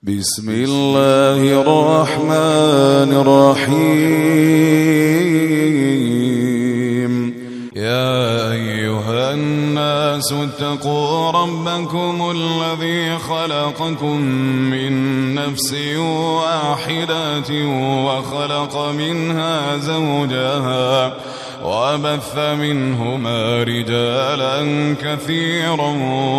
بسم الله الرحمن الرحيم. يا أيها الناس اتقوا ربكم الذي خلقكم من نفس واحدة وخلق منها زوجها وبث منهما رجالا كثيرا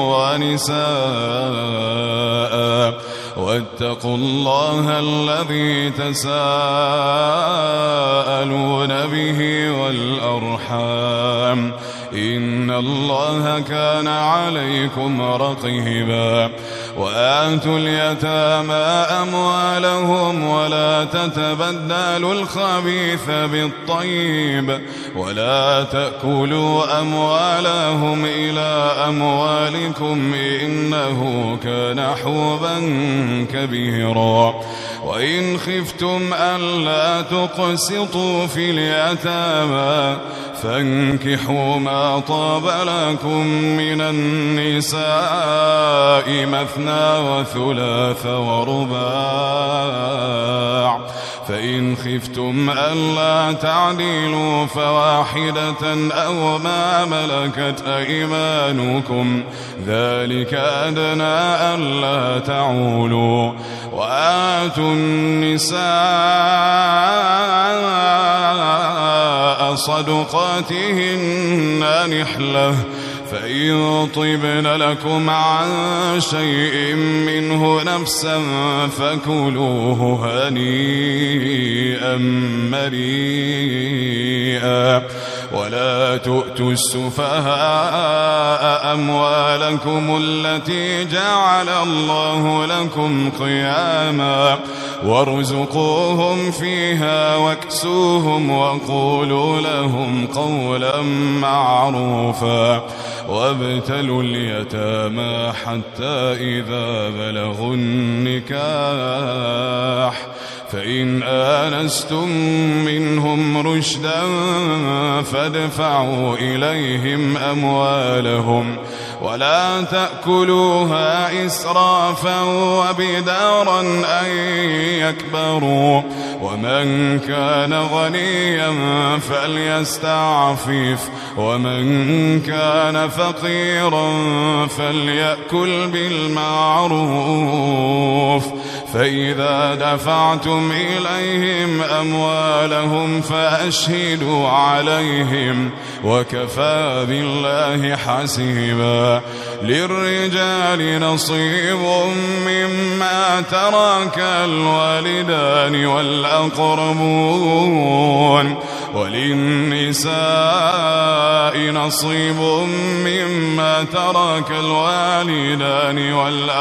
ونساء واتقوا الله الذي تساءلون به والأرحام إن الله كان عليكم رقيبا. وآتوا اليتامى أموالهم ولا تتبدلوا الخبيث بالطيب ولا تأكلوا أموالهم إلى أموالكم إنه كان حوبا كبيرا. وإن خفتم ألا تقسطوا في اليتامى فانكحوا ما طاب لكم من النساء مثنى وثلاث ورباع، فإن خفتم ألا تعدلوا فواحدة أو ما ملكت أيمانكم ذلك أدنى ألا تعولوا. وآتوا النساء صدقاتهن نحلة فإن طبن لكم عن شيء منه نفسا فكلوه هنيئا مريئا. ولا تؤتوا السفهاء أموالكم التي جعل الله لكم قياما وارزقوهم فيها واكسوهم وقولوا لهم قولا معروفا. وابتلوا اليتامى حتى إذا بلغوا النكاح فإن آنستم منهم رشدا فادفعوا إليهم أموالهم ولا تأكلوها إسرافا وبدارا أن يكبروا. ومن كان غنيا فليستعفف ومن كان فقيرا فليأكل بالمعروف. فإذا دفعتم إليهم أموالهم فأشهدوا عليهم وكفى بالله حسيبا. للرجال نصيب مما ترك الوالدان والأقربون وللنساء نصيب مما ترك الوالدان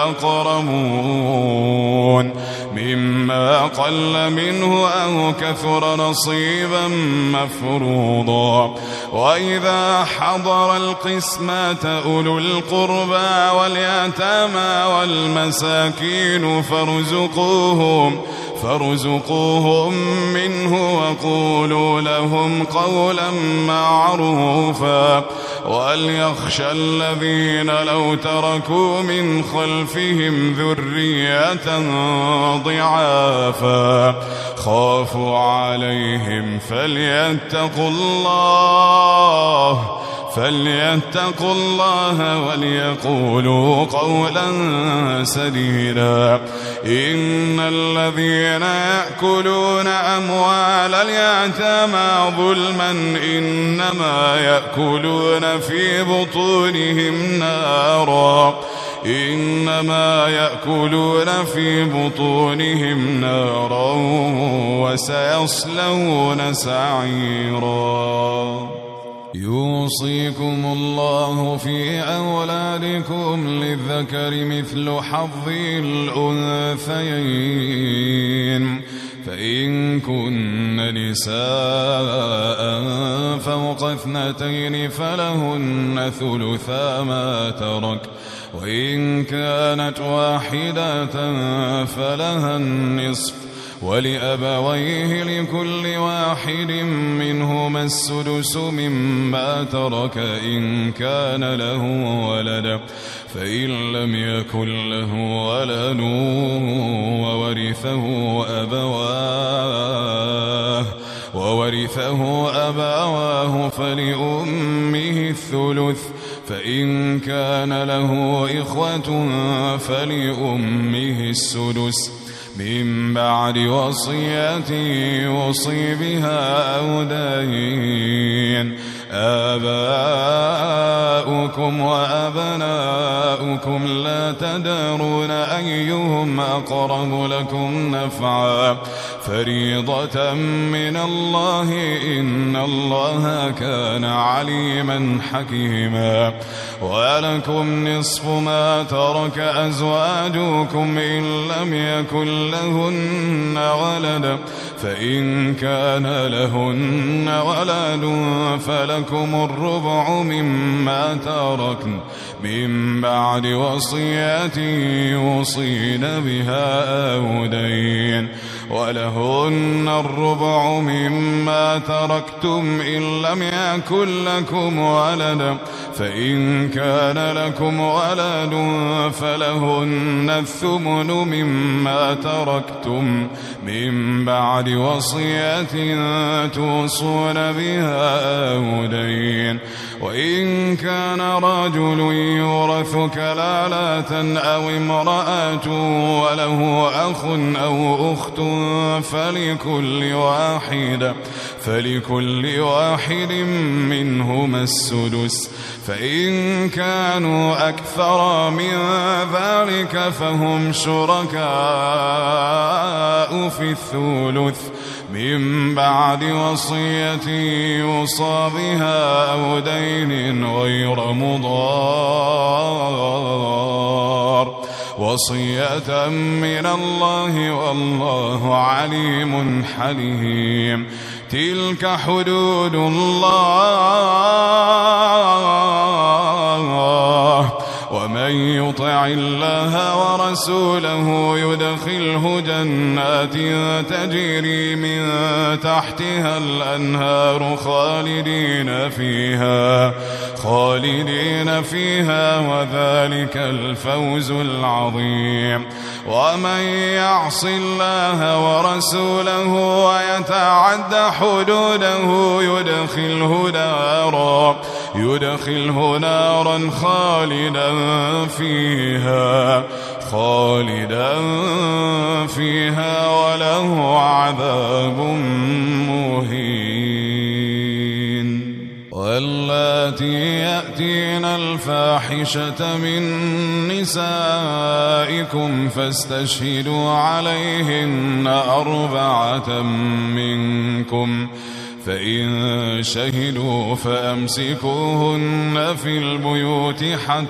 والأقربون مما قل منه أو كثر نصيبا مفروضا. وإذا حضر القسمة أولو القربى واليتامى والمساكين فارزقوهم منه وقولوا لهم قولا معروفا. وليخشى الذين لو تركوا من خلفهم ذرية ضعافا خافوا عليهم فليتقوا الله وليقولوا قولا سديدا. إن الذين يأكلون أموال اليتامى ظلما إنما يأكلون في بطونهم نارا وسيصلون سعيرا. يوصيكم الله في أولادكم للذكر مثل حظ الأنثيين فإن كن نساء فوق 2 فلهن ثلثا ما ترك وإن كانت واحدة فلها النصف ولأبويه لكل واحد منهما السدس مما ترك إن كان له ولد فإن لم يكن له ولد وورثه أبواه فلأمه الثلث، فإن كان له إخوة فلأمه السدس من بعد وصية يوصي بها أو دين. آباؤكم وأبناؤكم لا تدرون أيهم أقرب لكم نفعا فريضة من الله إن الله كان عليما حكيما. ولكم نصف ما ترك أزواجكم إن لم يكن لهن ولد، فإن كان لهن ولد فلكم الربع مما تركن من بعد وصية يوصين بها أو دين. ولهن الربع مما تركتم إن لم يكن لكم ولد، فإن كان لكم ولد فلهن الثمن مما تركتم من بعد وصية توصون بها أو دين. وإن كان رجل يورث كلالة أو امرأة وله أخ أو أخت فلكل واحد منهما السدس، فإن كانوا أكثر من ذلك فهم شركاء في الثلث من بعد وصية يوصى بها أو دين غير مضار، وصية من الله والله عليم حليم. تلك حدود الله، ومن يطع الله ورسوله يدخله جنات تجري من تحتها الأنهار خالدين فيها وذلك الفوز العظيم. ومن يعص الله ورسوله ويتعد حدوده يدخله نارا خالدا فيها وله عذاب مهين. واللاتي يأتين الفاحشة من نسائكم فاستشهدوا عليهن 4 منكم، فإن شهدوا فأمسكوهن في البيوت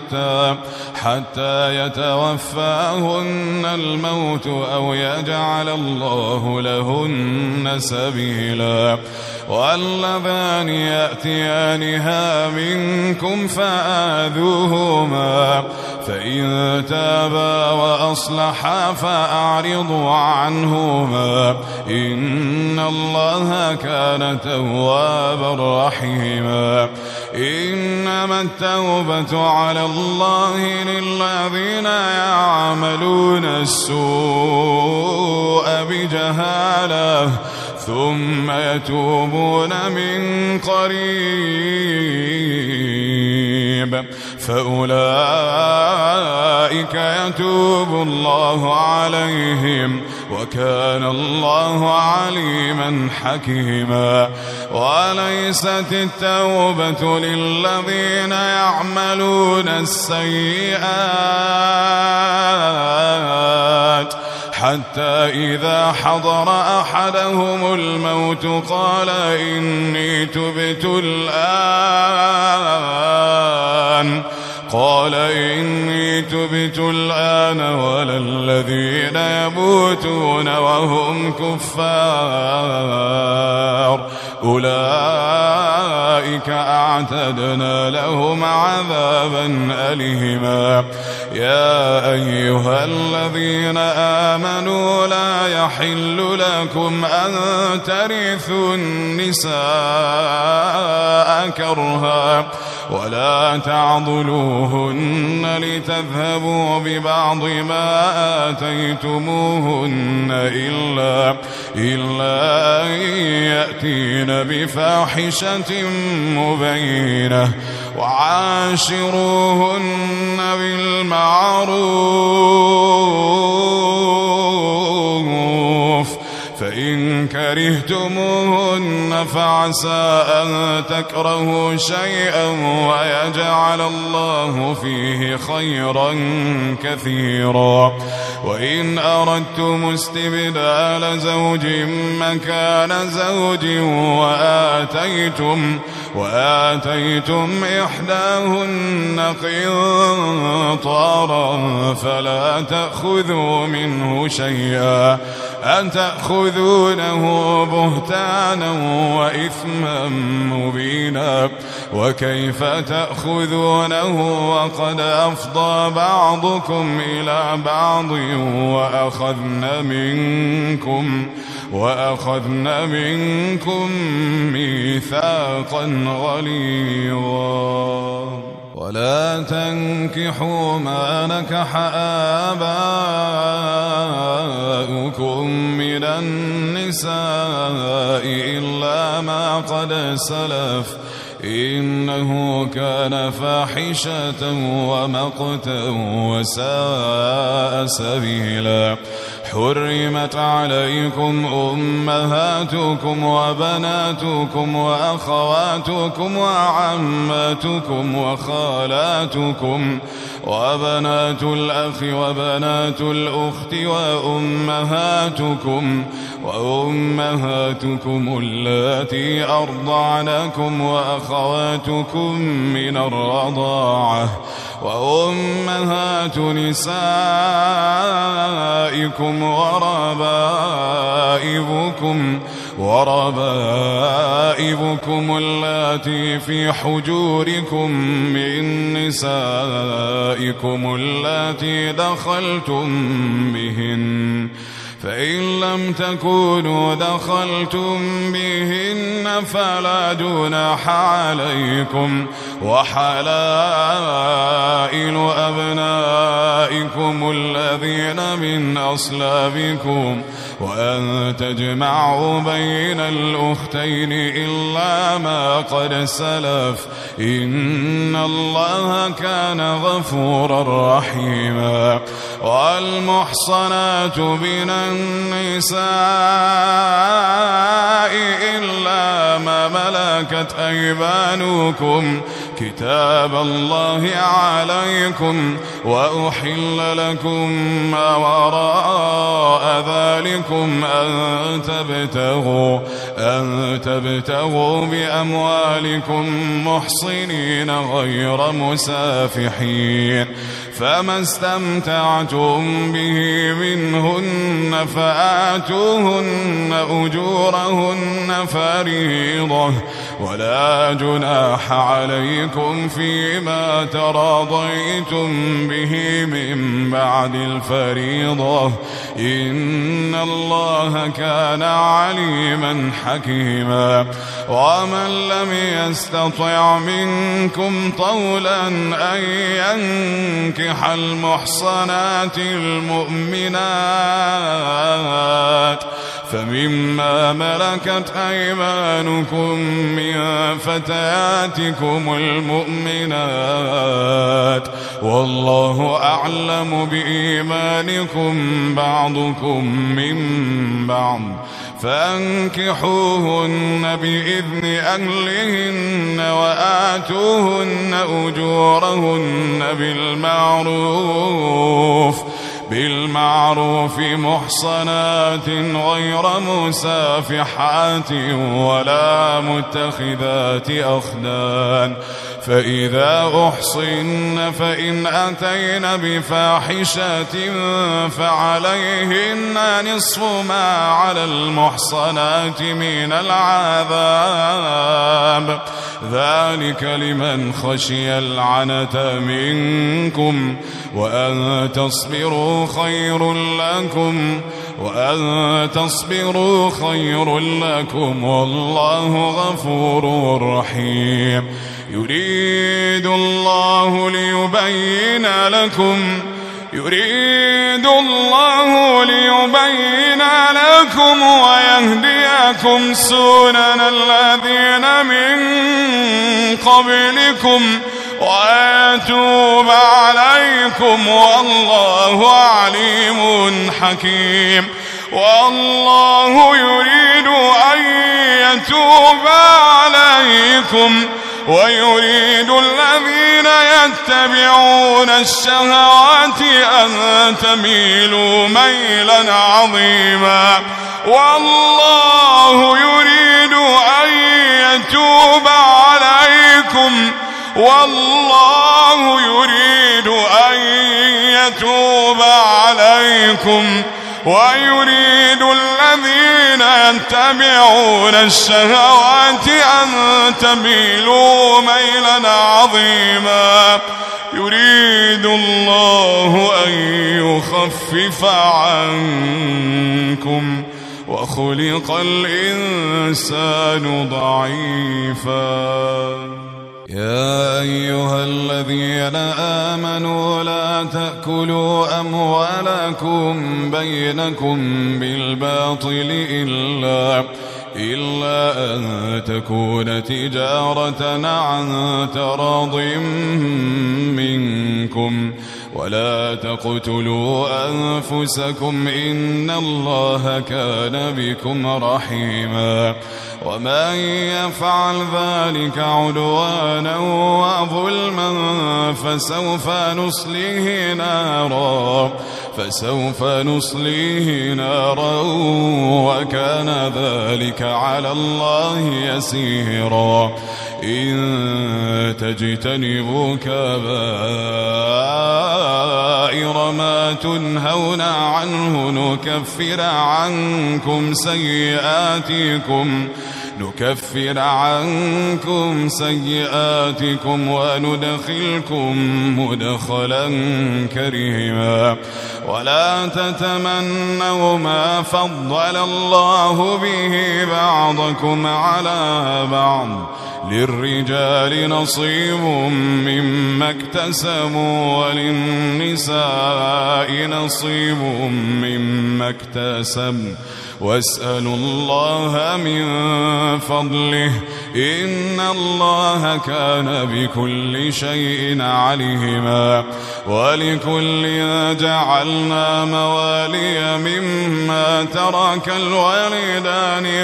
حتى يتوفاهن الموت أو يجعل الله لهن سبيلا. واللذان يأتيانها منكم فآذوهما، فإن تابا وأصلحا فأعرضوا عنهما إن الله كان توابا رحيما. إنما التوبة على الله للذين يعملون السوء بجهالة ثم يتوبون من قريب فأولئك يتوب الله عليهم وكان الله عليما حكيما. وليست التوبة للذين يعملون السيئات حتى إذا حضر أحدهم الموت قال إني تبت الآن ولا الذين يموتون وهم كفار أولئك أعتدنا لهم عذابا أليما. يا أيها الذين آمنوا لا يحل لكم أن ترثوا النساء كرها ولا تعضلوهن لتذهبوا ببعض ما آتيتموهن إلا أن يأتين بفاحشة مبينة وعاشروهن بالمعروف فإن كرهتموهن فعسى أن تكرهوا شيئا ويجعل الله فيه خيرا كثيرا وإن أردتم استبدال زوج مكان زوج وآتيتم إحداهن قنطارا فلا تأخذوا منه شيئا أتأخذونه بهتانا وإثما مبينا وكيف تأخذونه وقد أفضى بعضكم إلى بعض وأخذن منكم ميثاقا غليظا ولا تنكحوا ما نكح آباؤكم من النساء إلا ما قد سلف إنه كان فاحشة ومقتا وساء سبيلا حرمت عليكم أمهاتكم وبناتكم وأخواتكم وعماتكم وخالاتكم وبنات الأخ وبنات الأخت وأمهاتكم اللاتي أرضعنكم وأخواتكم من الرضاعة وأمهات نسائكم وربائبكم اللاتي في حجوركم من نسائكم اللاتي دخلتم بهن فإن لم تكونوا دخلتم بهن فلا جناح عليكم وحلائل أبنائكم الذين من أصلابكم وأن تجمعوا بين الأختين إلا ما قد سلف إن الله كان غفورا رحيما والمحصنات من النساء إلا ما ملكت أيمانكم كتاب الله عليكم وأحل لكم ما وراء ذلكم أن تبتغوا بأموالكم محصنين غير مسافحين فما استمتعتم به منهن فآتوهن أجورهن فريضة ولا جناح عليكم فيما تراضيتم به من بعد الفريضة إن الله كان عليما حكيما ومن لم يستطع منكم طولا أن ينكح المحصنات المؤمنات فمما ملكت أيمانكم من فتياتكم المؤمنات والله أعلم بإيمانكم بعضكم من بعض فانكحوهن بإذن أهلهن وآتوهن أجورهن بالمعروف محصنات غير مسافحات ولا متخذات أخدان فإذا أحصن فإن أتين بفاحشة فعليهن نصف ما على المحصنات من العذاب ذلك لمن خشي العنة منكم وأن تصبروا خير لكم وأن تصبروا خير لكم والله غفور رحيم. يريد الله ليبين لكم ويهديكم سنن الذين من قبلكم ويتوب عليكم والله عليم حكيم. والله يريد أن يتوب عليكم ويريد الذين يتبعون الشهوات أن تميلوا ميلا عظيما. والله يريد أن يتوب عليكم ويريد الذين يتبعون الشهوات أن تميلوا ميلا عظيما. يريد الله أن يخفف عنكم وخلق الإنسان ضعيفا. يا أيها الذين آمنوا لا تأكلوا أموالكم بينكم بالباطل إلا أن تكون تجارة عن تراض منكم ولا تقتلوا أنفسكم إن الله كان بكم رحيما. ومن يفعل ذلك عدوانا وظلما فسوف نصليه نارا وكان ذلك على الله يسيرا. إن تجتنبوا كبائر ما تنهون عنه نكفر عنكم سيئاتكم وندخلكم مدخلا كريما. ولا تتمنوا ما فضل الله به بعضكم على بعض للرجال نصيب مما اكتسبوا وللنساء نصيب مما اكتسبن واسألوا الله من فضله إن الله كان بكل شيء عليما. ولكل جعلنا موالي مما ترك الوالدان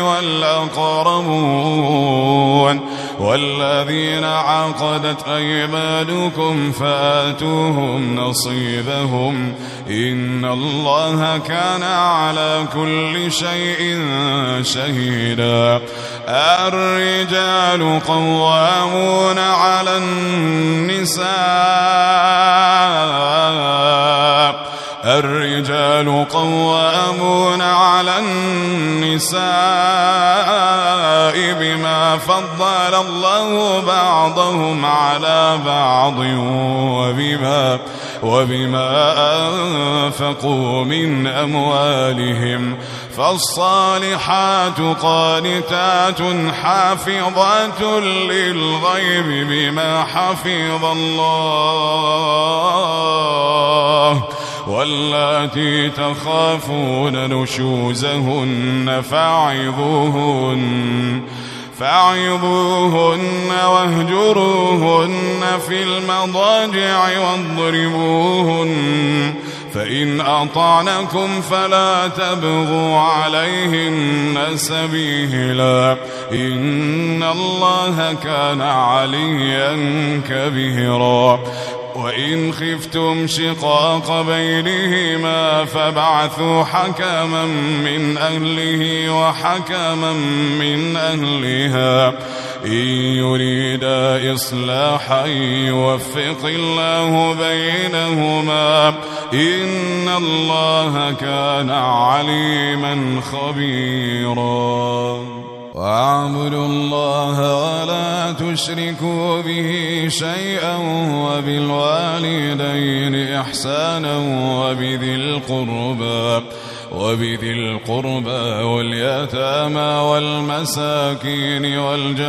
والأقربون والذين عقدت أيمانكم فآتوهم نصيبهم إن الله كان على كل شيء شهيدا. الرجال قوامون على النساء بما فضل الله بعضهم على بعض وبما أنفقوا من أموالهم. فالصالحات قانتات حافظات للغيب بما حفظ الله. واللاتي تخافون نشوزهن فاعظوهن واهجروهن في المضاجع واضربوهن فإن أطعنكم فلا تبغوا عليهن سبيلا إن الله كان عليا كبيرا. وإن خفتم شقاق بينهما فابعثوا حكما من أهله وحكما من أهلها إن يريدا إصلاحا يوفق الله بينهما إن الله كان عليما خبيرا. واعبدوا الله ولا تشركوا به شيئا وبالوالدين إحسانا وبذي القربى وبذي القربى واليتامى والمساكين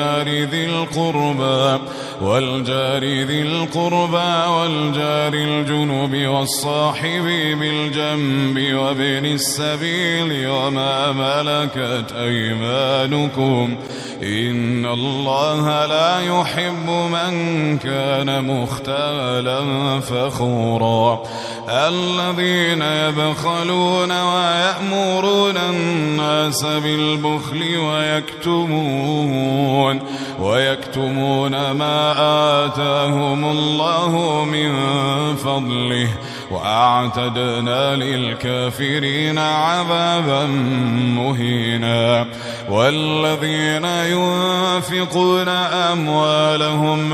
والجار ذي القربى والجار الجنب والصاحب بالجنب وابن السبيل وما ملكت أيمانكم إن الله لا يحب من كان مختالا فخورا الذين يبخلون ويأمرون الناس بالبخل ويكتمون ما آتاهم الله من فضله وأعتدنا للكافرين عذابا مهينا والذين ينفقون أموالهم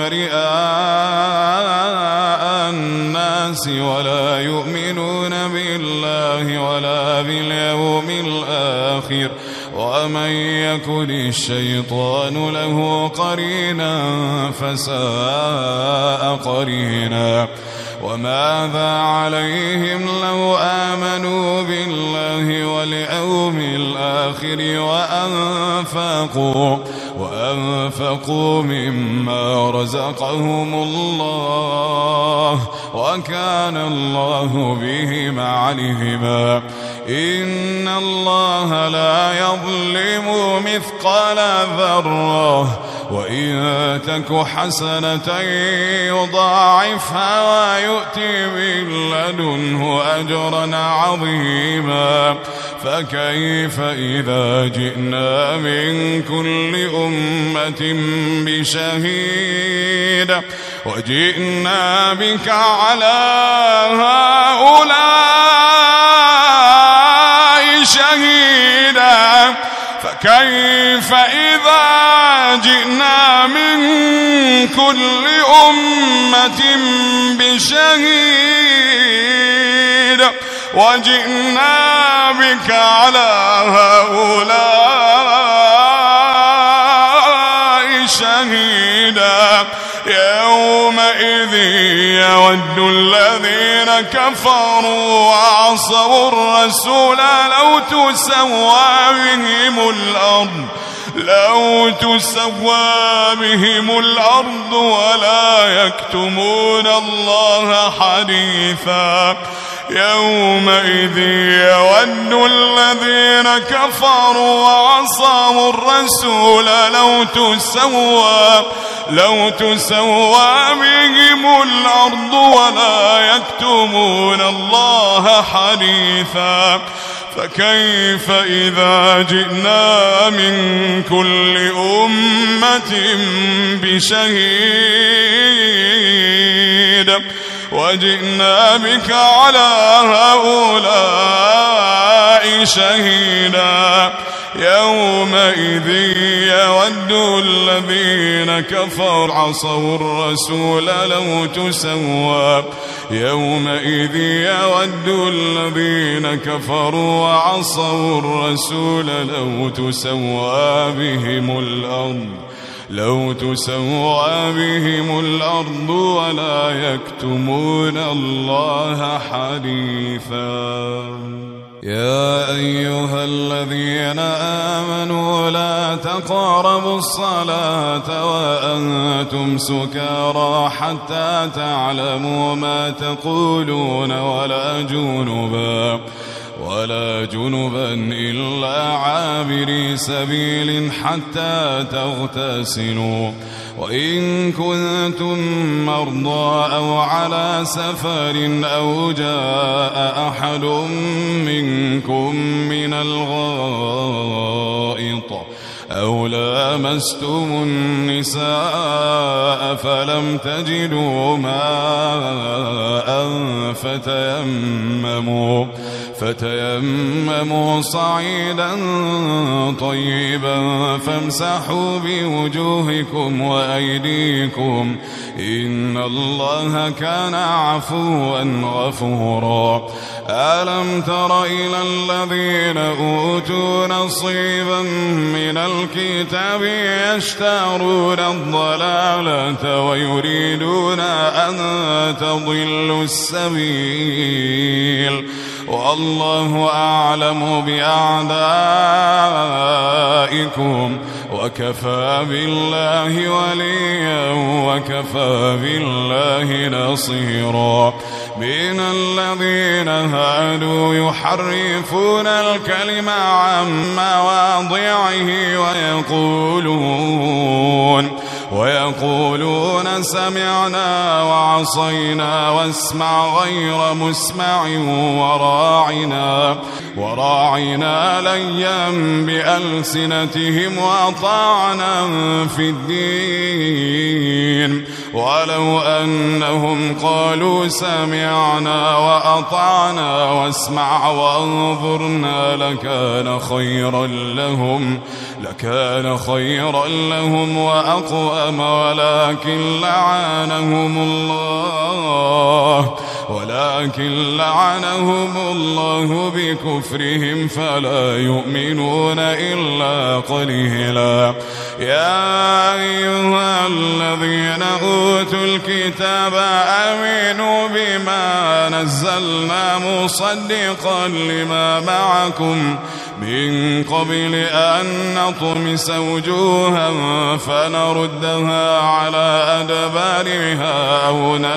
رئاء الناس ولا يؤمنون بالله ولا باليوم الآخر ومن يكن الشيطان له قرينا فساء قرينا وماذا عليهم لو آمنوا بالله واليوم الآخر وأنفقوا مما رزقهم الله وكان الله بهم عليما إن الله لا يظلم مثقال ذرة وإن تك حسنة يضاعفها ويؤتي من لدنه أجرا عظيما فكيف إذا جئنا من كل أمة بشهيد وجئنا بك على هؤلاء شهيدا فكيف إذا جئنا من كل أمة بشهيد وجئنا بك على هؤلاء شهيدا يومئذ يود الذين كفروا وعصوا الرسول لو تسوى بهم الأرض ولا يكتمون الله حديثا يومئذ يود الذين كفروا وعصوا الرسول لو تسوى بهم الأرض ولا يكتمون الله حديثا فكيف إذا جئنا من كل أمة بشهيد وجئنا بك على هؤلاء شهيدا يومئذ يود الذين كفروا عصوا الرسول يومئذ يود الذين كفروا وعصوا الرسول لو تسوى بهم الأرض ولا يكتمون الله حديثا يا أيها الذين آمنوا لا تقربوا الصلاة وأنتم سكارى حتى تعلموا ما تقولون ولا جنبا إلا عابري سبيل حتى تغتسلوا وإن كنتم مرضى أو على سفر أو جاء أحد منكم من الغائط أو لامستم النساء فلم تجدوا ماء فتيمموا صعيدا طيبا فامسحوا بوجوهكم وأيديكم إن الله كان عفوا غفورا ألم تر إلى الذين أوتوا نصيبا من الكتاب يشترون الضلالة ويريدون أن تضلوا السبيل والله أعلم بأعدائكم وكفى بالله وليا وكفى بالله نصيرا. من الذين هادوا يحرفون الكلم عن مواضعه ويقولون سمعنا وعصينا واسمع غير مسمع وراعنا ليا بألسنتهم وأطعنا في الدين ولو أنهم قالوا سمعنا وأطعنا واسمع وانظرنا لكان خيرا لهم وأقوم ولكن لعنهم الله بكفرهم فلا يؤمنون إلا قليلا. يا أيها الذين أوتوا الكتاب آمنوا بما نزلنا مصدقا لما معكم من قبل أن نطمس وجوها فنردها على أدبارها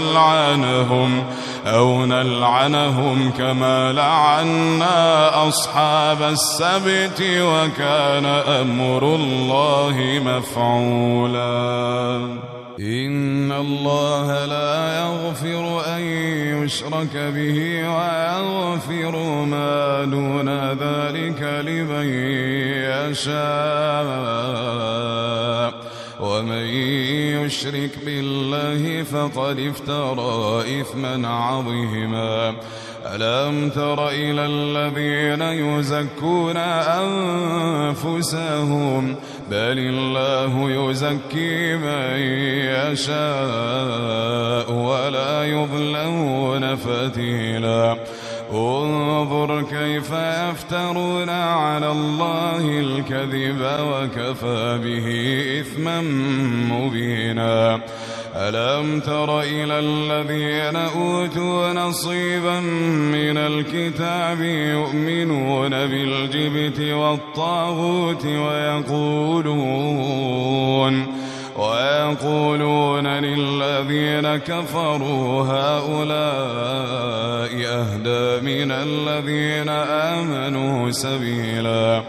أو نلعنهم كما لعنا أصحاب السبت وكان أمر الله مفعولا. إن الله لا يغفر أن يشرك به ويغفر ما دون ذلك لمن يشاء ومن يشرك بالله فقد افترى إثما عظيما. ألم تر إلى الذين يزكون أنفسهم بل الله يزكي من يشاء ولا يظلمون فتيلا. انظر كيف يفترون على الله الكذب وكفى به إثما مبينا. ألم تر إلى الذين أوتوا نصيبا من الكتاب يؤمنون بالجبت والطاغوت ويقولون للذين كفروا هؤلاء أهدى من الذين آمنوا سبيلا.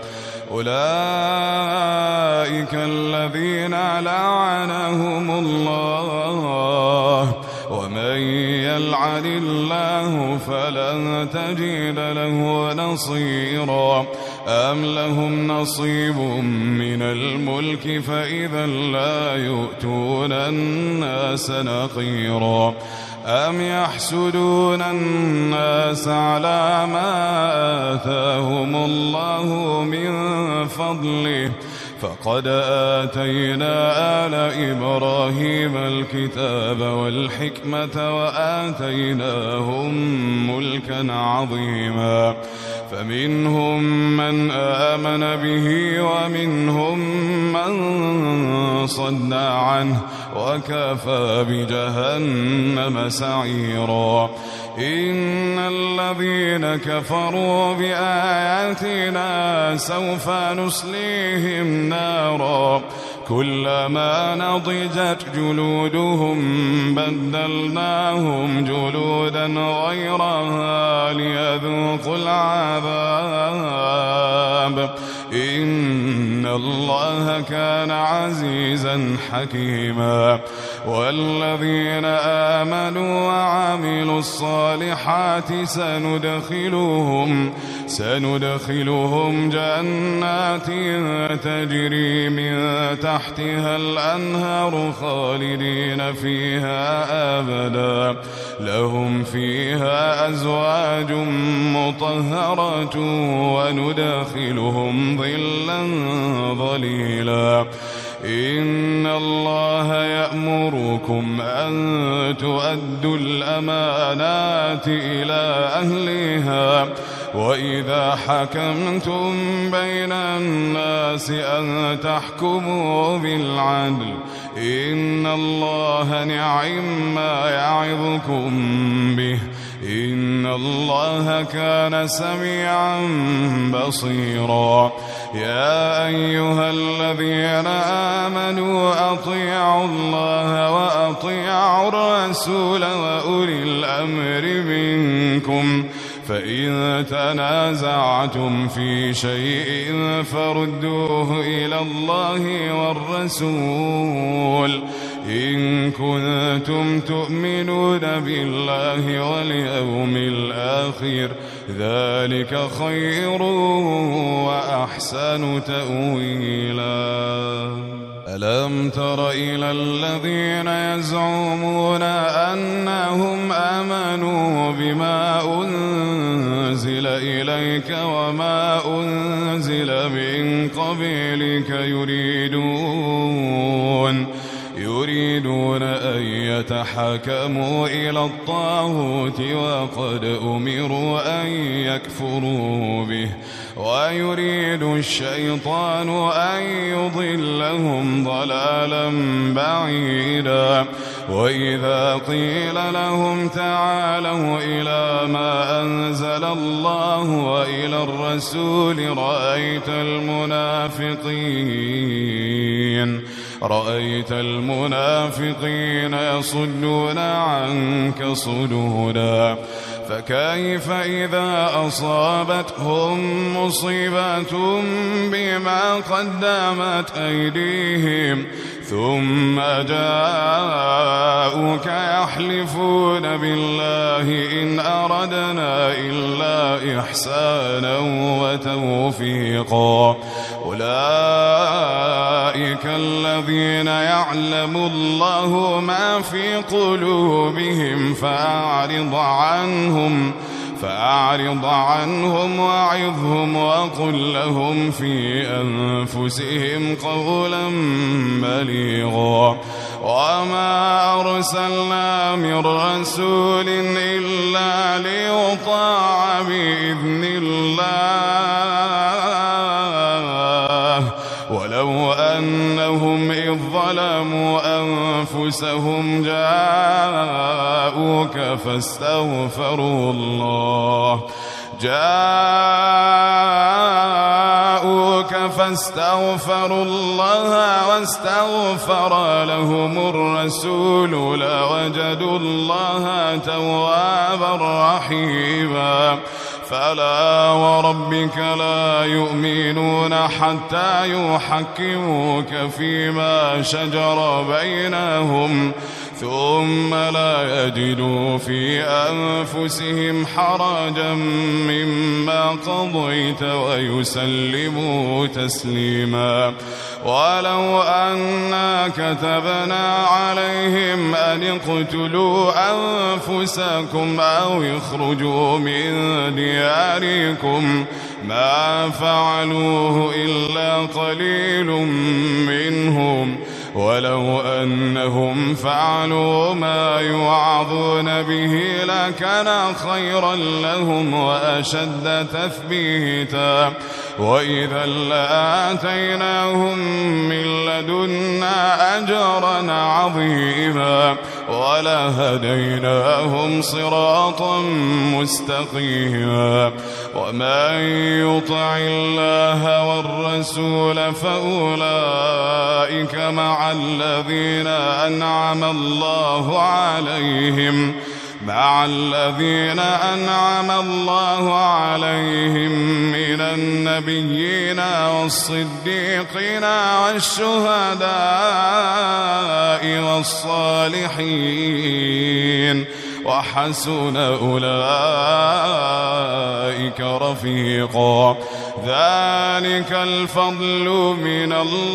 أولئك الذين لعنهم الله ومن يلعن الله فلن تجد له نصيرا. أم لهم نصيب من الملك فإذا لا يؤتون الناس نقيرا. أم يحسدون الناس على ما آتاهم الله من فضله فقد آتينا آل إبراهيم الكتاب والحكمة وآتيناهم ملكا عظيما. فمنهم من آمن به ومنهم من صد عنه وكفى بجهنم سعيرا. إن الذين كفروا بآياتنا سوف نصليهم نارا كلما نضجت جلودهم بدلناهم جلودا غيرها ليذوقوا العذاب إن الله كان عزيزا حكيما. والذين آمنوا وعملوا الصالحات سندخلهم جنات تجري من تحتها الأنهار خالدين فيها أبدا لهم فيها أزواج مطهرة وندخلهم ظلا ظليلا. إن الله يأمركم أن تؤدوا الأمانات إلى أهلها وإذا حكمتم بين الناس أن تحكموا بالعدل إن الله نعم ما يعظكم به إن الله كان سميعا بصيرا يا أيها الذين آمنوا أطيعوا الله وأطيعوا الرسول وأولي الأمر منكم فإن تنازعتم في شيء فردوه إلى الله والرسول إن كنتم تؤمنون بالله واليوم الآخر ذلك خير وأحسن تأويلا ألم تر إلى الذين يزعمون أنهم آمنوا بما أنزل إليك وما أنزل من قبلك يريدون أن يتحاكموا إلى الطاغوت وقد أمروا أن يكفروا به ويريد الشيطان أن يضلهم ضلالا بعيدا وإذا قيل لهم تعالوا إلى ما أنزل الله وإلى الرسول رأيت المنافقين يصدون عنك صدودا فكيف إذا أصابتهم مصيبة بما قدمت أيديهم ثم جاءوك يحلفون بالله إن أردنا إلا إحسانا وتوفيقا أولئك الذين يعلم الله ما في قلوبهم فأعرض عنهم وعظهم وقل لهم في أنفسهم قولا بليغا وما أرسلنا من رسول إلا ليطاع بإذن الله ولو أنهم إذ ظلموا أنفسهم جاءوك فاستغفروا الله واستغفر لهم الرسول لوجدوا الله توابا رحيما فلا وربك لا يؤمنون حتى يحكموك فيما شجر بينهم ثم لا يجدوا في أنفسهم حرجا مما قضيت ويسلموا تسليما ولو أنا كتبنا عليهم أن اقتلوا أنفسكم أو اخرجوا من دياركم ما فعلوه إلا قليل منهم ولو أنهم فعلوا ما يوعظون به لكان خيرا لهم وأشد تثبيتا وإذا لآتيناهم من لدنا أجرا عظيما ولهديناهم صراطا مستقيما ومن يطع الله والرسول فأولئك مع الذين أنعم الله عليهم من النبيين والصديقين والشهداء والصالحين وحسن أولئك رفيقا ذلك الفضل من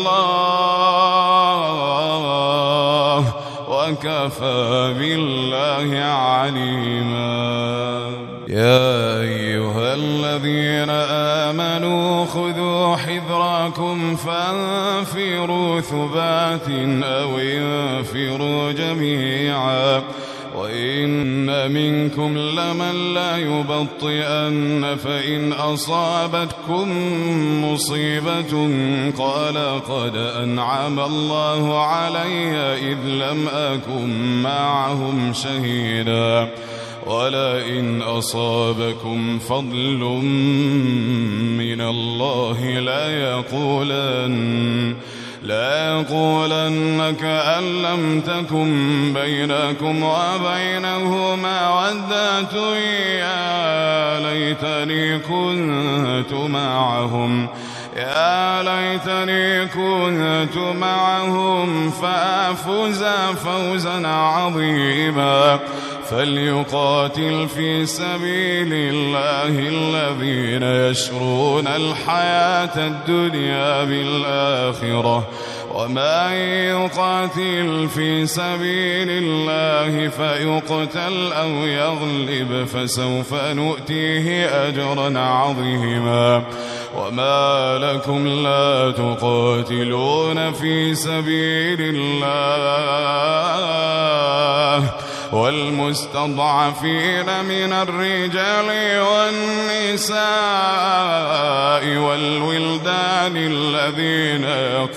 الله وكفى بالله عليما يا أيها الذين آمنوا خذوا حذركم فانفروا ثبات أو انفروا جميعا وإن منكم لمن لا يبطئن فإن أصابتكم مصيبة قال قد أنعم الله علي إذ لم أكن معهم شهيدا ولئن أصابكم فضل من الله ليقولن كأن لم تكن بينكم وبينه مودة يا ليتني كنت معهم فأفوز فوزا عظيما فليقاتل في سبيل الله الذين يشرون الحياة الدنيا بالآخرة ومن يقاتل في سبيل الله فيقتل أو يغلب فسوف نؤتيه أجرا عظيما وما لكم لا تقاتلون في سبيل الله والمستضعفين من الرجال والنساء والولدان الذين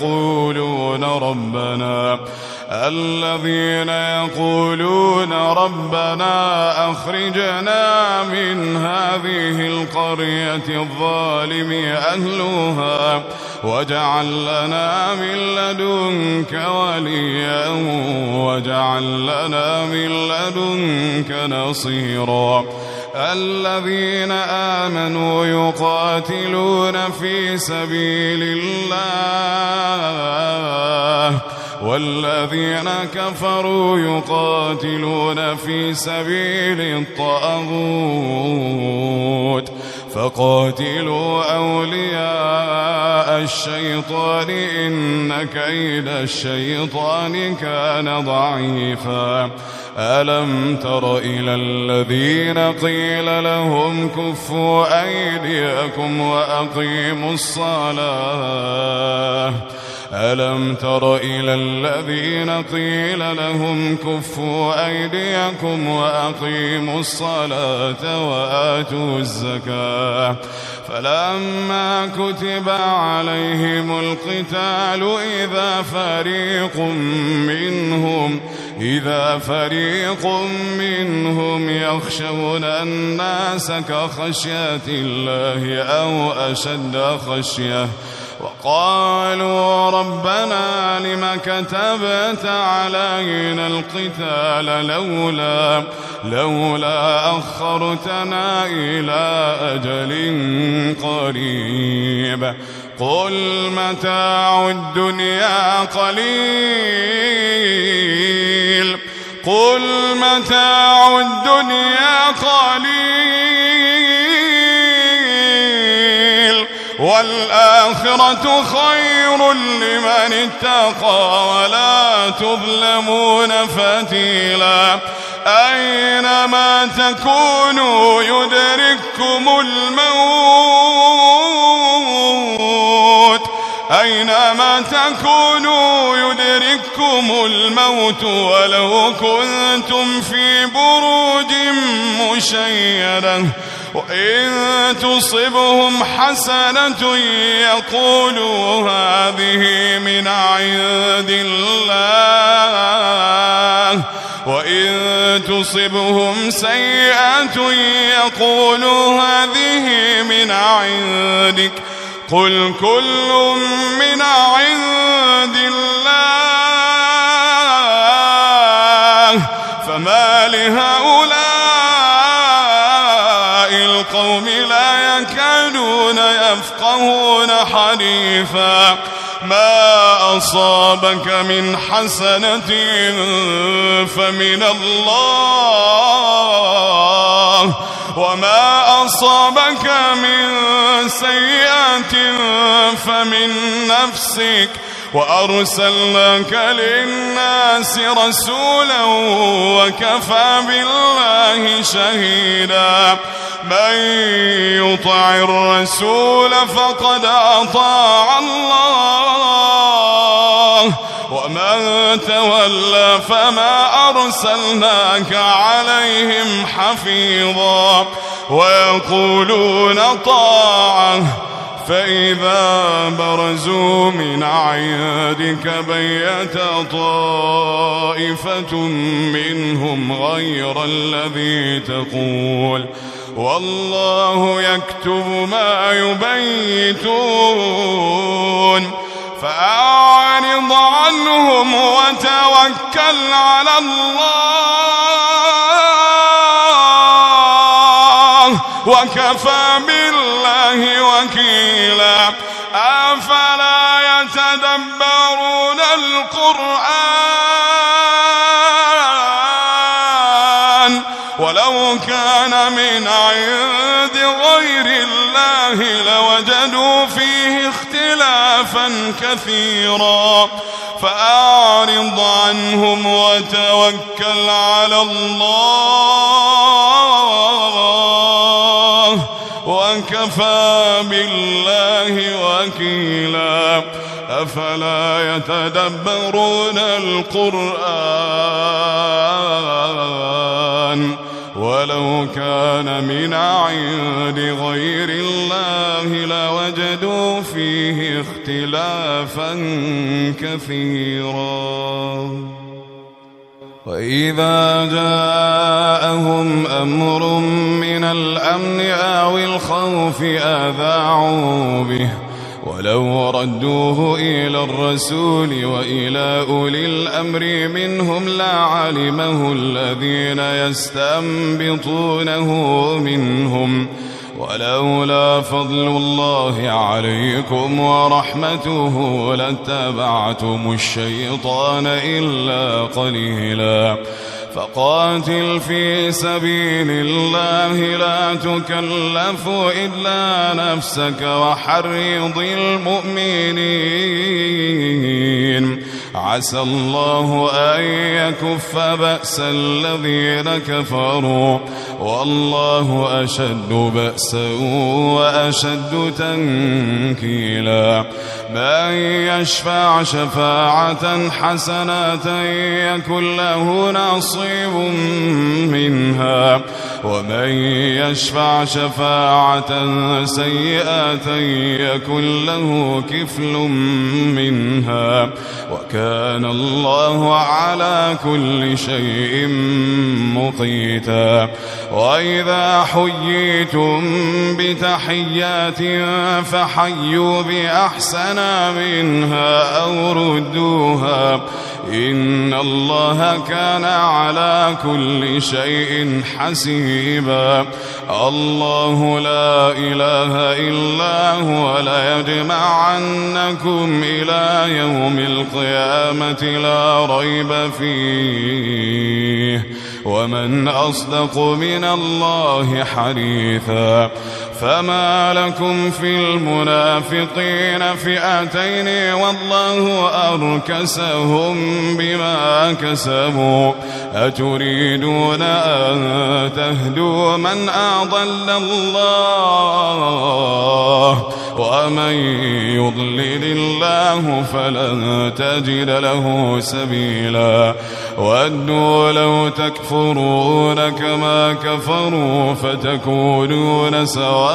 يقولون ربنا أخرجنا من هذه القرية الظالم أهلها واجعل لنا من لدنك وليا واجعل لنا من لدنك نصيرا الذين آمنوا يقاتلون في سبيل الله والذين كفروا يقاتلون في سبيل الطاغوت فقاتلوا أولياء الشيطان إن كيد الشيطان كان ضعيفا ألم تر إلى الذين قيل لهم كفوا أيديكم وأقيموا الصلاة ألم تر إلى الذين قيل لهم كفوا أيديكم وأقيموا الصلاة وآتوا الزكاة فلما كتب عليهم القتال إذا فريق منهم يخشون الناس كخشية الله أو أشد خشية وقالوا ربنا لم كتبت علينا القتال لولا أخرتنا إلى أجل قريب قل متاع الدنيا قليل والآخرة خير لمن اتقى ولا تظلمون فتيلا أينما تكونوا يدرككم الموت ولو كنتم في بروج مشيدة وإن تصبهم حسنة يقولوا هذه من عند الله وإن تصبهم سيئة يقولوا هذه من عندك قل كل من عند الله فما لهؤلاء القوم لا يكادون يفقهون حديثا ما أصابك من حسنة فمن الله وما أصابك من سيئة فمن نفسك وأرسلناك للناس رسولا وكفى بالله شهيدا من يطع الرسول فقد أطاع الله ومن تولى فما أرسلناك عليهم حفيظا ويقولون طاعة فإذا برزوا من عندك بيت طائفة منهم غير الذي تقول والله يكتب ما يبيتون فأعرض عنهم وتوكل على الله وكفى بالله وكيلا أفلا يتدبرون القرآن ولو كان من عند غير الله لوجدوا فيه اختلافا كثيرا فأعرض عنهم وتوكل على الله وكفى بالله وكيلا أفلا يتدبرون القرآن ولو كان من عند غير الله لوجدوا فيه اختلافا كثيرا وإذا جاءهم أمر من الأمن أو الخوف أذاعوا به ولو ردوه إلى الرسول وإلى أولي الأمر منهم لعلمه الذين يستنبطونه منهم ولولا فضل الله عليكم ورحمته لاتبعتم الشيطان إلا قليلا فقاتل في سبيل الله لا تكلف إلا نفسك وحرض المؤمنين عسى الله أن يكف بأس الذين كفروا والله أشد بأسا وأشد تنكيلا من يشفع شفاعة حسنة يكن له نصيب منها ومن يشفع شفاعة سيئة يكن له كفل منها وكان الله على كل شيء مقيتا وإذا حييتم بتحيات فحيوا بأحسن منها أو ردوها إن الله كان على كل شيء حسيبا الله لا إله إلا هو ليجمعنكم إلى يوم القيامة لا ريب فيه ومن أصدق من الله حديثا فما لكم في المنافقين فئتين والله أركسهم بما كسبوا أتريدون أن تهدوا من أضل الله ومن يضلل الله فلن تجد له سبيلا ودوا لو تكفرون كما كفروا فتكونون سواء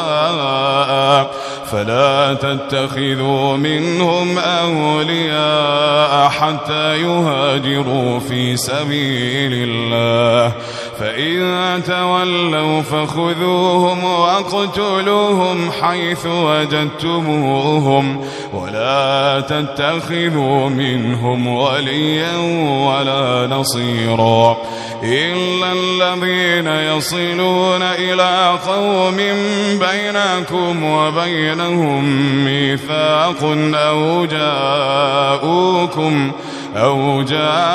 فلا تتخذوا منهم أولياء حتى يهاجروا في سبيل الله فإن تولوا فخذوهم واقتلوهم حيث وجدتموهم ولا تتخذوا منهم وليا ولا نصيرا إلا الذين يصلون إلى قوم بينكم وبينهم ميثاق أو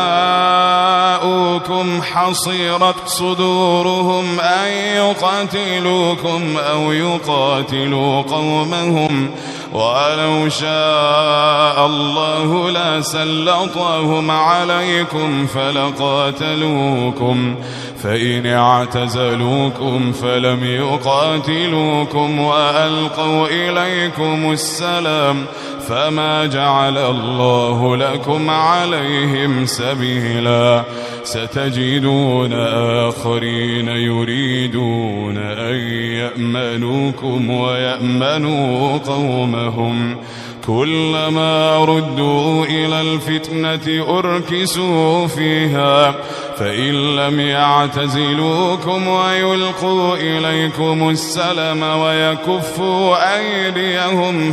جاءوكم حصيرت صدورهم أن يقاتلوكم أو يقاتلوا قومهم ولو شاء الله لسلطهم عليكم فلقاتلوكم فإن اعتزلوكم فلم يقاتلوكم وألقوا إليكم السلام فما جعل الله لكم عليهم سبيلا ستجدون آخرين يريدون أن يأمنوكم ويأمنوا قومهم كلما ردوا إلى الفتنة أركسوا فيها فإن لم يعتزلوكم ويلقوا إليكم السلم ويكفوا أيديهم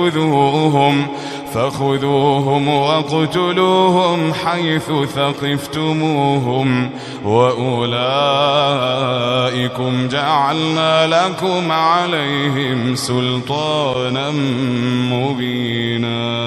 فخذوهم واقتلوهم حيث ثقفتموهم وأولئكم جعلنا لكم عليهم سلطانا مبينا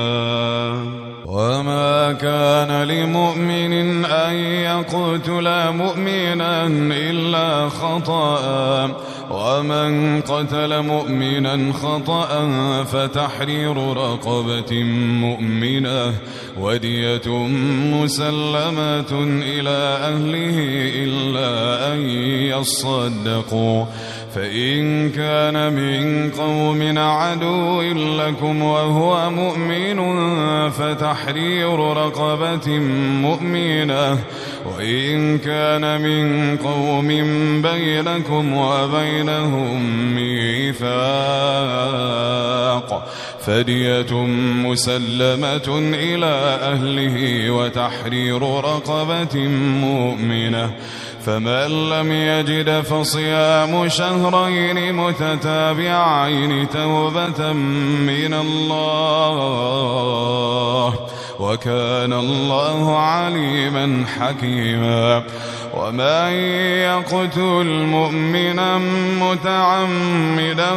وما كان لمؤمن أن يقتل مؤمنا إلا خطأ ومن قتل مؤمنا خطأ فتحرير رقبة مؤمنة ودية مسلمة إلى أهله إلا أن يصدقوا فإن كان من قوم عدو لكم وهو مؤمن فتحرير رقبة مؤمنة وإن كان من قوم بينكم وبينهم ميثاق فدية مسلمة إلى أهله وتحرير رقبة مؤمنة فمن لم يجد فصيام شهرين متتابعين توبة من الله وكان الله عليما حكيما ومن يقتل مؤمنا متعمدا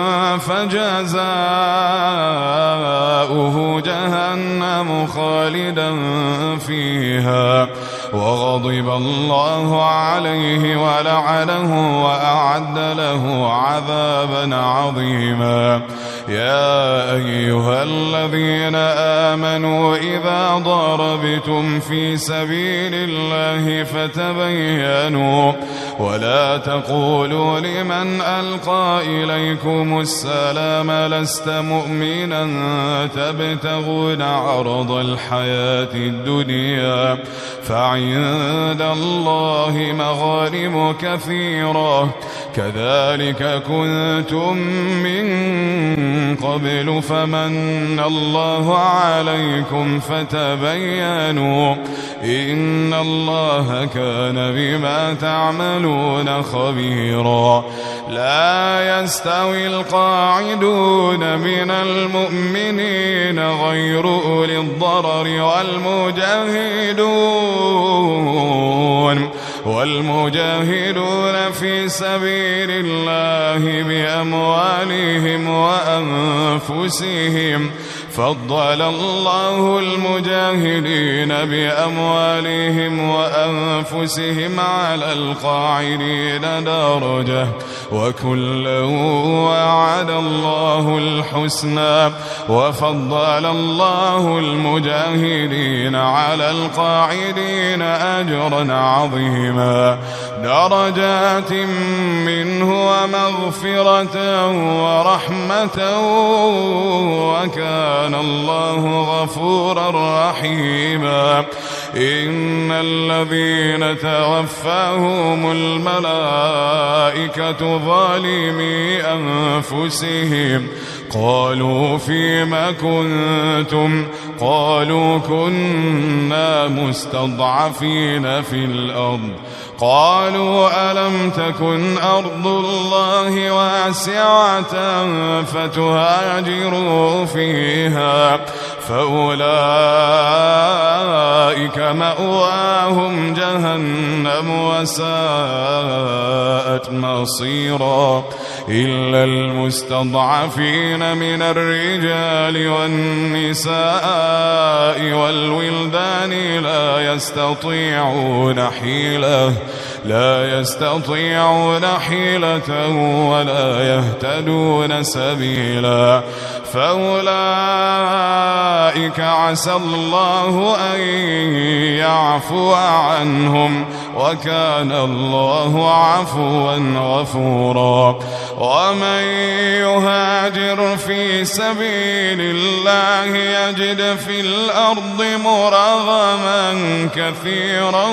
فجزاؤه جهنم خالدا فيها وغضب الله عليه ولعنه وأعد له عذابا عظيما يا أيها الذين آمنوا إذا ضربتم في سبيل الله فتبينوا ولا تقولوا لمن ألقى إليكم السلام لست مؤمنا تبتغون عرض الحياة الدنيا فعند الله مغانم كثيرة كذلك كنتم من قبل فمن الله عليكم فتبينوا إن الله كان بما تعملون خبيرا لا يستوي القاعدون من المؤمنين غير أولي الضرر والمجاهدون في سبيل الله بأموالهم وأنفسهم فضل الله المجاهدين بأموالهم وأنفسهم على القاعدين درجة وكلا وعد الله الحسنى وفضل الله المجاهدين على القاعدين أجرا عظيما درجات منه ومغفرة ورحمة وكان الله غفورا رحيما إن الذين توفاهم الملائكة ظالمي أنفسهم قالوا فيما كنتم قالوا كنا مستضعفين في الأرض قالوا ألم تكن أرض الله واسعة فتهاجروا فيها فأولئك مأواهم جهنم وساءت مصيرا إلا المستضعفين من الرجال والنساء والولدان لا يستطيعون حيلة ولا يهتدون سبيلا فأولئك عسى الله أن يعفو عنهم، وكان الله عفوا غفورا. ومن يهاجر في سبيل الله يجد في الأرض مراغما كثيرا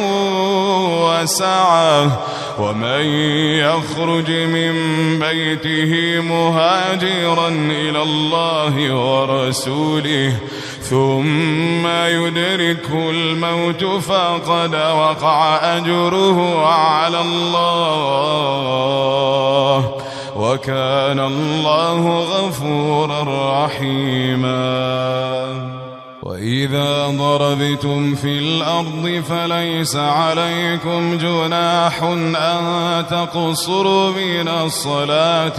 وسعة، ومن يخرج من بيته مهاجرا إلى الله ورسوله ثم يدركه الموت فقد وقع أجره على الله، وكان الله غفورا رحيما. وإذا ضربتم في الأرض فليس عليكم جناح أن تقصروا من الصلاة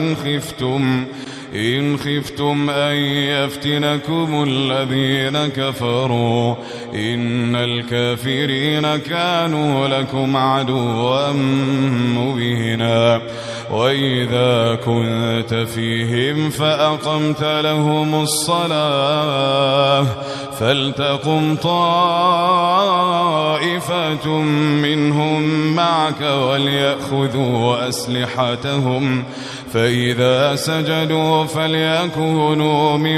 إن خفتم أن يفتنكم الذين كفروا، إن الكافرين كانوا لكم عدوا مبينا. وإذا كنت فيهم فأقمت لهم الصلاة فلتقم طائفة منهم معك وليأخذوا أسلحتهم، فإذا سجدوا فليكونوا من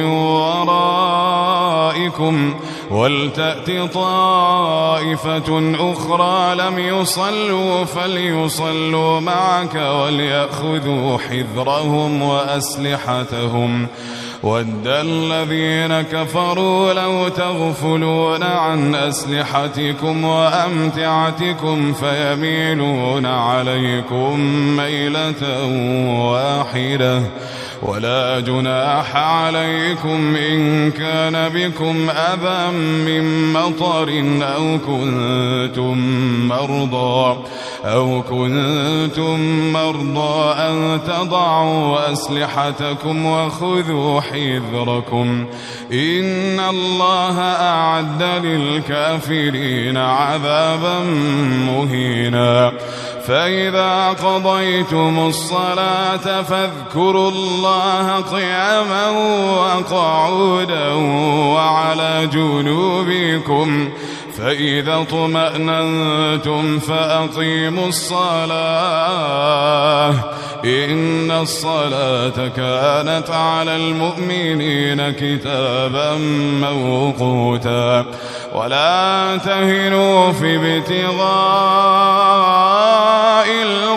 ورائكم ولتأت طائفة أخرى لم يصلوا فليصلوا معك وليأخذوا حذرهم وأسلحتهم. ود الذين كفروا لو تغفلون عن أسلحتكم وأمتعتكم فيميلون عليكم ميلة واحدة، ولا جناح عليكم إن كان بكم أذى من مطر أو كنتم مرضى أن تضعوا أسلحتكم وخذوا حذركم، إن الله أعد للكافرين عذابا مهينا. فإذا قضيتم الصلاة فاذكروا الله قياما وقعودا وعلى جنوبكم، فإذا اطمأننتم فأقيموا الصلاة، إن الصلاة كانت على المؤمنين كتابا موقوتا. ولا تهنوا في ابتغاء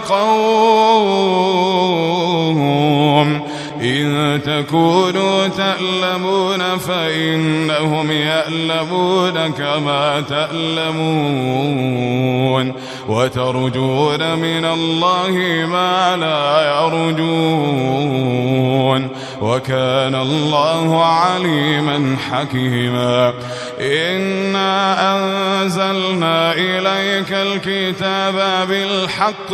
القوم، إن تكونوا تألمون فإنهم يألمون كما تألمون، وترجون من الله ما لا يرجون، وكان الله عليما حكيما. إنا أنزلنا إليك الكتاب بالحق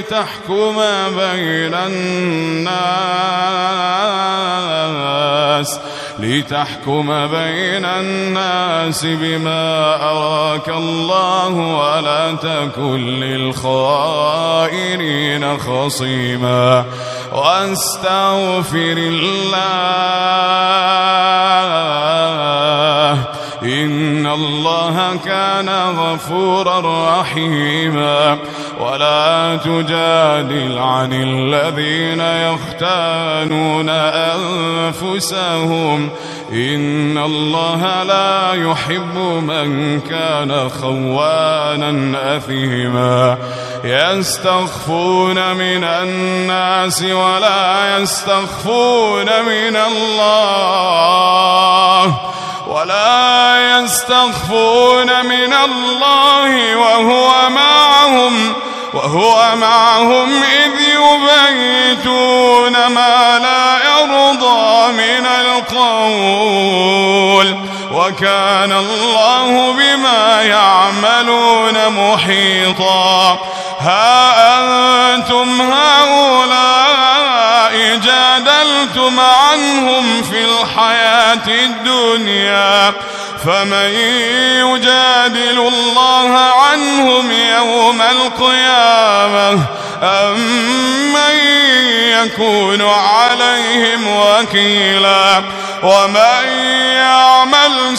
لتحكم بين الناس بما أراك الله، ولا تكن للخائنين خصيما. واستغفر الله، إن الله كان غفورا رحيما. ولا تجادل عن الذين يختانون أنفسهم، إن الله لا يحب من كان خوانا أثيما. يستخفون من الناس ولا يستخفون من الله، وهو معهم إذ يبيتون ما لا يرضى من القول، وكان الله بما يعملون محيطا. ها أنتم هؤلاء جادلتم تجادلتم عنهم في الحياة الدنيا فمن يجادل الله عنهم يوم القيامة أم من يكون عليهم وكيلا ومن يعمل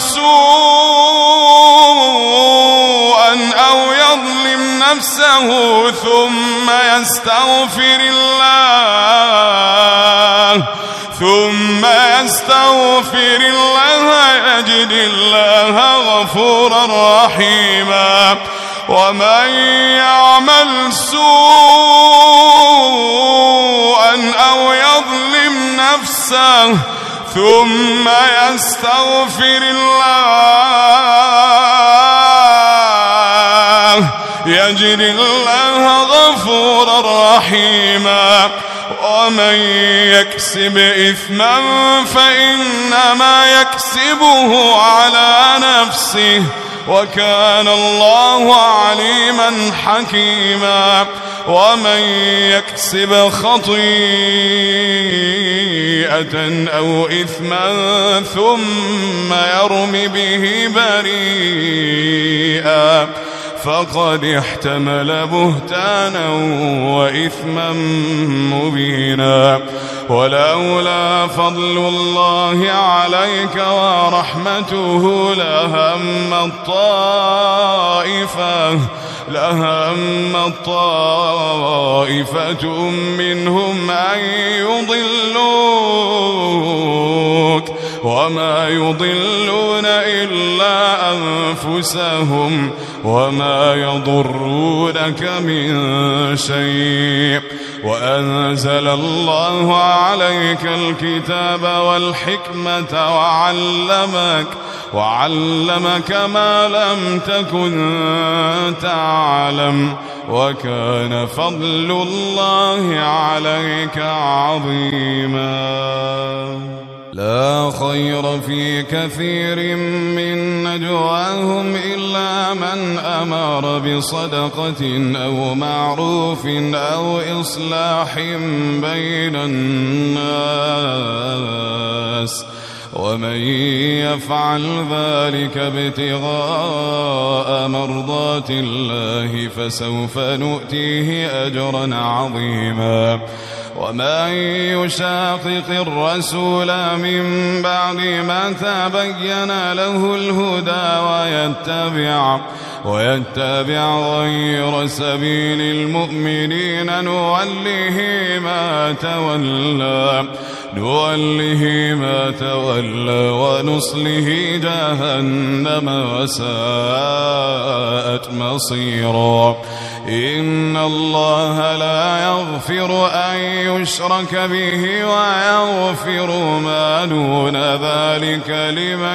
سوءا أو يظلم نفسه ثم يستغفر الله يجد الله غفورا رحيما ومن يعمل سوءا أو يظلم نفسه ثم يستغفر الله يجد الله غفورا رحيما ومن يكسب إثما فإنما يكسبه على نفسه وكان الله عليما حكيما ومن يكسب خطيئة أو إثما ثم يرم به بريئا فقد احتمل بهتانا وإثما مبينا ولولا فضل الله عليك ورحمته لهم طائفة منهم أن يضلوك وما يضلون إلا أنفسهم وما يضرونك من شيء وأنزل الله عليك الكتاب والحكمة وعلمك ما لم تكن تعلم وكان فضل الله عليك عظيما لا خير في كثير من نجواهم إلا من أمر بصدقة أو معروف أو إصلاح بين الناس ومن يفعل ذلك ابتغاء مرضات الله فسوف نؤتيه أجرا عظيما ومن يشاقق الرسول من بعد ما تبين له الهدى ويتبع غير سبيل المؤمنين نوله ما تولى ونصله جهنم وساءت مصيرا إن الله لا يغفر أن يشرك به ويغفر ما دون ذلك لمن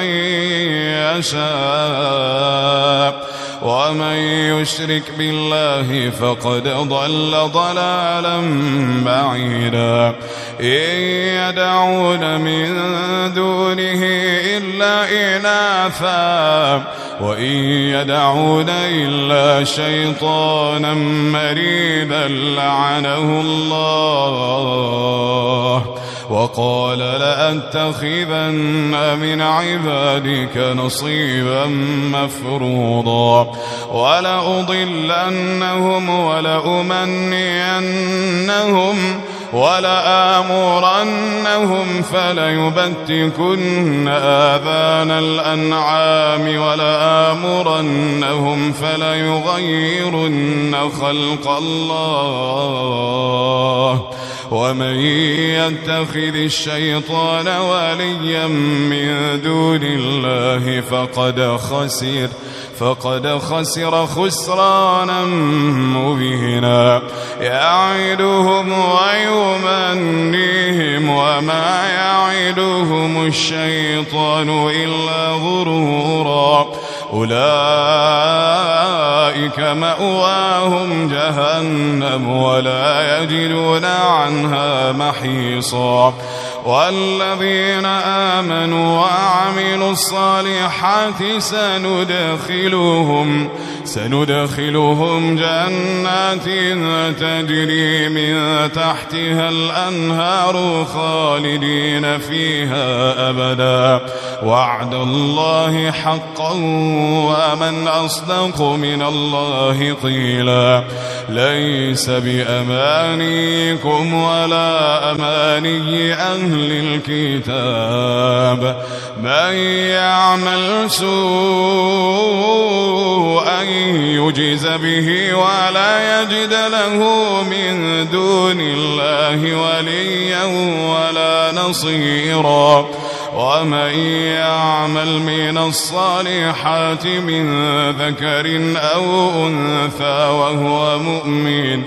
يشاء ومن يشرك بالله فقد ضل ضلالا بعيدا إن يدعون من دونه إلا إناثا وإن يدعون إلا شيطانا مريدا لعنه الله وقال لأتخذن من عبادك نصيبا مفروضا ولأضلنهم ولآمرنهم فليبتكن آذان الأنعام ولآمرنهم فليغيرن خلق الله ومن يتخذ الشيطان وليا من دون الله فقد خسر خسرانا مبينا يعدهم ويمنيهم وما يعدهم الشيطان إلا غرورا أولئك مأواهم جهنم ولا يجدون عنها محيصا والذين آمنوا وعملوا الصالحات سندخلهم جنات تجري من تحتها الأنهار خالدين فيها أبدا وعد الله حقا ومن أصدق من الله قيلا ليس بأمانيكم ولا أماني أهل الكتاب من يعمل سوءا يجز به ولا يجد له من دون الله وليا ولا نصيرا ومن يعمل من الصالحات من ذكر أو أنثى وهو مؤمن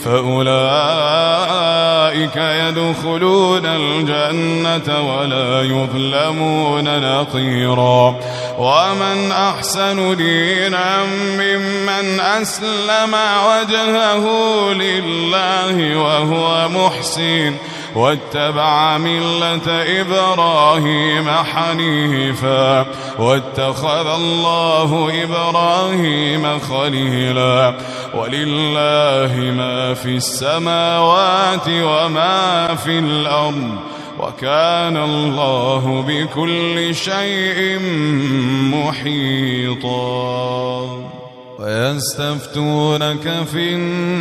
فأولئك يدخلون الجنة ولا يظلمون نقيرا ومن أحسن دينا ممن أسلم وجهه لله وهو محسن واتبع ملة إبراهيم حنيفا واتخذ الله إبراهيم خليلا ولله ما في السماوات وما في الأرض وكان الله بكل شيء محيطا ويستفتونك في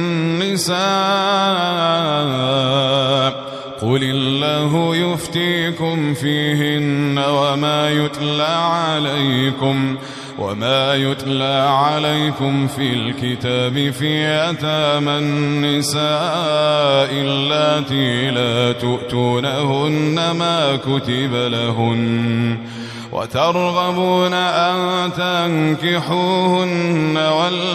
النساء قل الله يفتيكم فيهن وما يتلى عليكم في الكتاب في يتامى النساء اللاتي لا تؤتونهن ما كتب لهن وترغبون أن تنكحوهن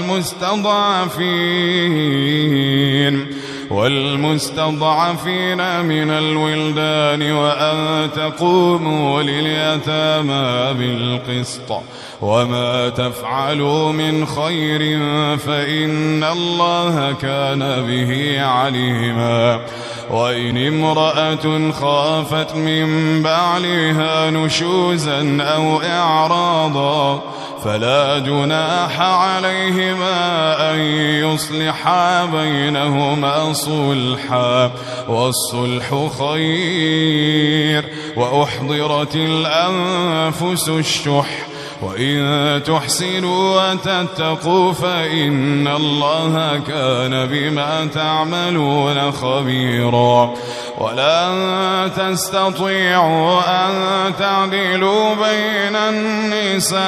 والمستضعفين من الولدان وأن تقوموا لليتامى بالقسط وما تفعلوا من خير فإن الله كان به عليما وإن امرأة خافت من بعلها نشوزا أو إعراضا فلا جناح عليهما أن يصلحا بينهما صلحا والصلح خير وأحضرت الأنفس الشح وإن تحسنوا وتتقوا فإن الله كان بما تعملون خبيرا ولن تستطيعوا أن تعدلوا بين النساء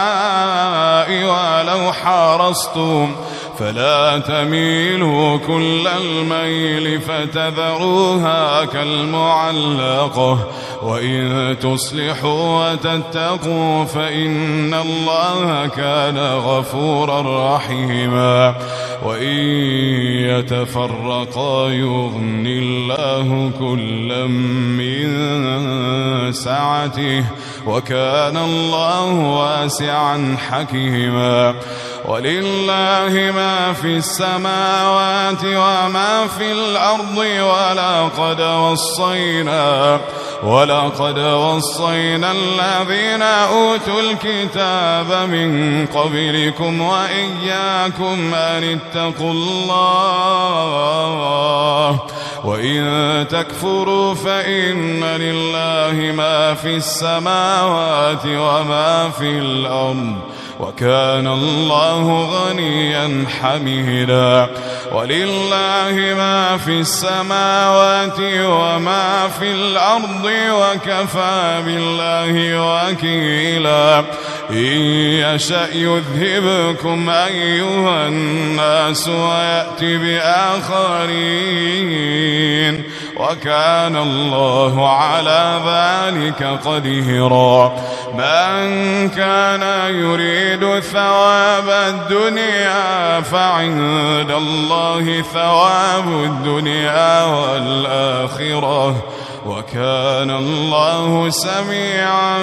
ولو حرصتم فلا تميلوا كل الميل فتذروها كالمعلقة وإن تصلحوا وتتقوا فإن الله كان غفورا رحيما وإن يتفرقا يغن الله كلا من سعته وكان الله واسعا حكيما ولله ما في السماوات وما في الأرض ولقد وصينا الذين أوتوا الكتاب من قبلكم وإياكم أن اتقوا الله وإن تكفروا فإن لله ما في السماوات وما في الأرض وكان الله غنيا حميدا ولله ما في السماوات وما في الأرض وكفى بالله وكيلا إن يشأ يذهبكم أيها الناس ويأتي بآخرين وكان الله على ذلك قديرا من كان يريد ثواب الدنيا فعند الله ثواب الدنيا والآخرة وكان الله سميعا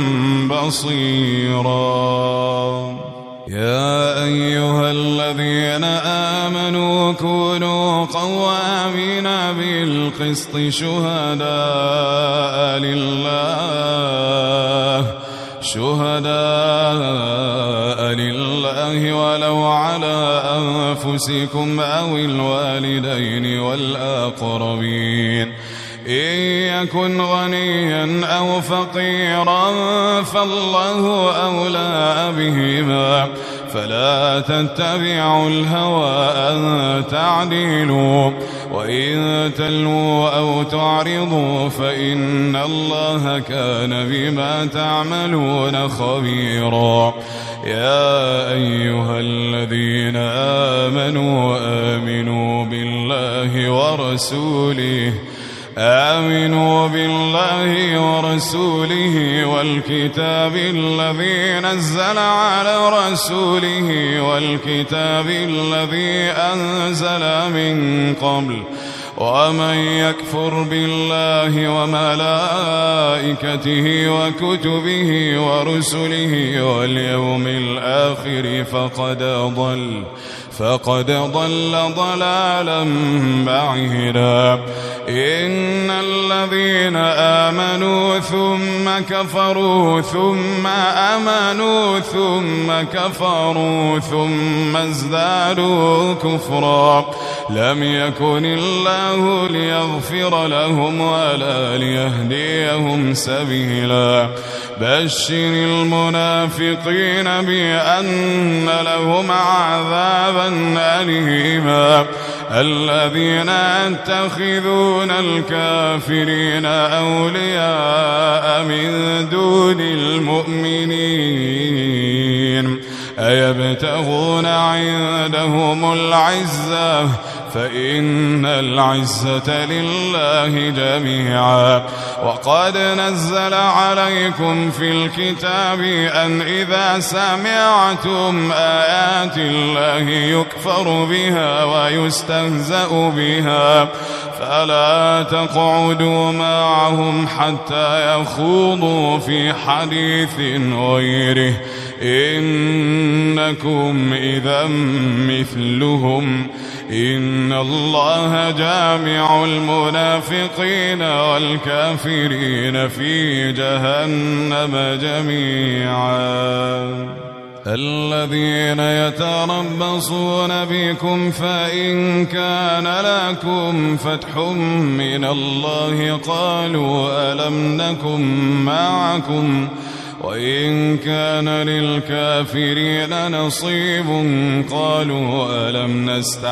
بصيرا يا أيها الذين آمنوا كونوا قوامين بالقسط شهداء لله لله ولو على أنفسكم أو الوالدين والأقربين إن يكن غنيا أو فقيرا فالله أولى بهما فلا تتبعوا الهوى أن تعدلوا وإن تلووا أو تعرضوا فإن الله كان بما تعملون خبيرا يا أيها الذين آمنوا آمنوا بالله ورسوله والكتاب الذي نزل على رسوله والكتاب الذي أنزل من قبل ومن يكفر بالله وملائكته وكتبه ورسله واليوم الآخر فقد ضل ضلالا بعيدا إن الذين آمنوا ثم كفروا ثم آمنوا ثم كفروا ثم ازدادوا كفرا لم يكن الله ليغفر لهم ولا ليهديهم سبيلا بشر المنافقين بأن لهم عذابا أليما الذين يتخذون الكافرين أولياء من دون المؤمنين أيبتغون عندهم العزة فإن العزة لله جميعا وقد نزل عليكم في الكتاب أن إذا سمعتم آيات الله يكفر بها ويستهزأ بها فلا تقعدوا معهم حتى يخوضوا في حديث غيره إنكم إذا مثلهم إن الله جامع المنافقين والكافرين في جهنم جميعا الذين يتربصون بكم فإن كان لكم فتح من الله قالوا ألم نكن معكم وإن كان للكافرين نصيب قالوا ألم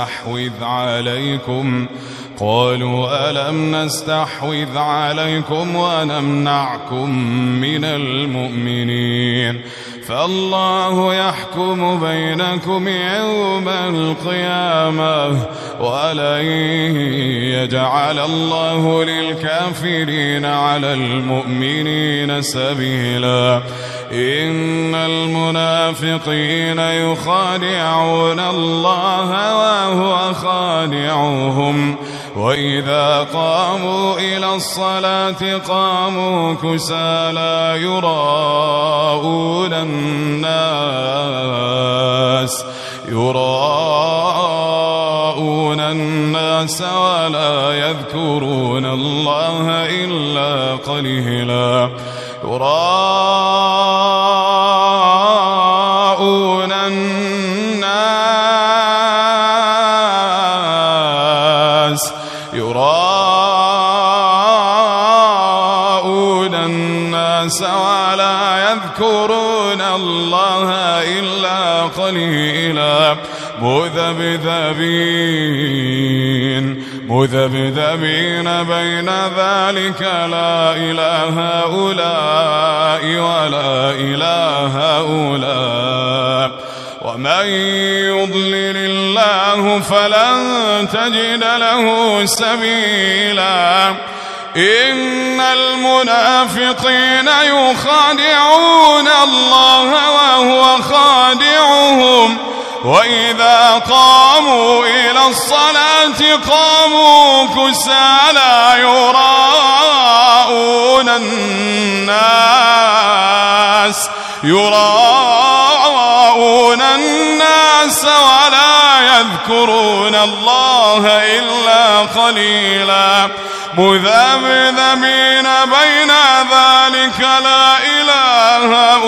نستحوذ عليكم ونمنعكم من المؤمنين فالله يحكم بينكم يوم القيامة ولن يجعل الله للكافرين على المؤمنين سبيلا إن المنافقين يخادعون الله وهو خادعهم وإذا قاموا إلى الصلاة قاموا كسالى يراءون الناس ولا يذكرون الله إلا قليلا يراءون الناس ولا يذكرون الله إلا قليلا مذبذبين بين ذلك لا إله هؤلاء ولا إله هؤلاء ومن يضلل الله فلن تجد له سبيلا إن المنافقين يخادعون الله وهو خادعهم وإذا قاموا إلى الصلاة قاموا كسالى يراءون الناس ولا يذكرون الله إلا قليلا مذبذبين بين ذلك لا إله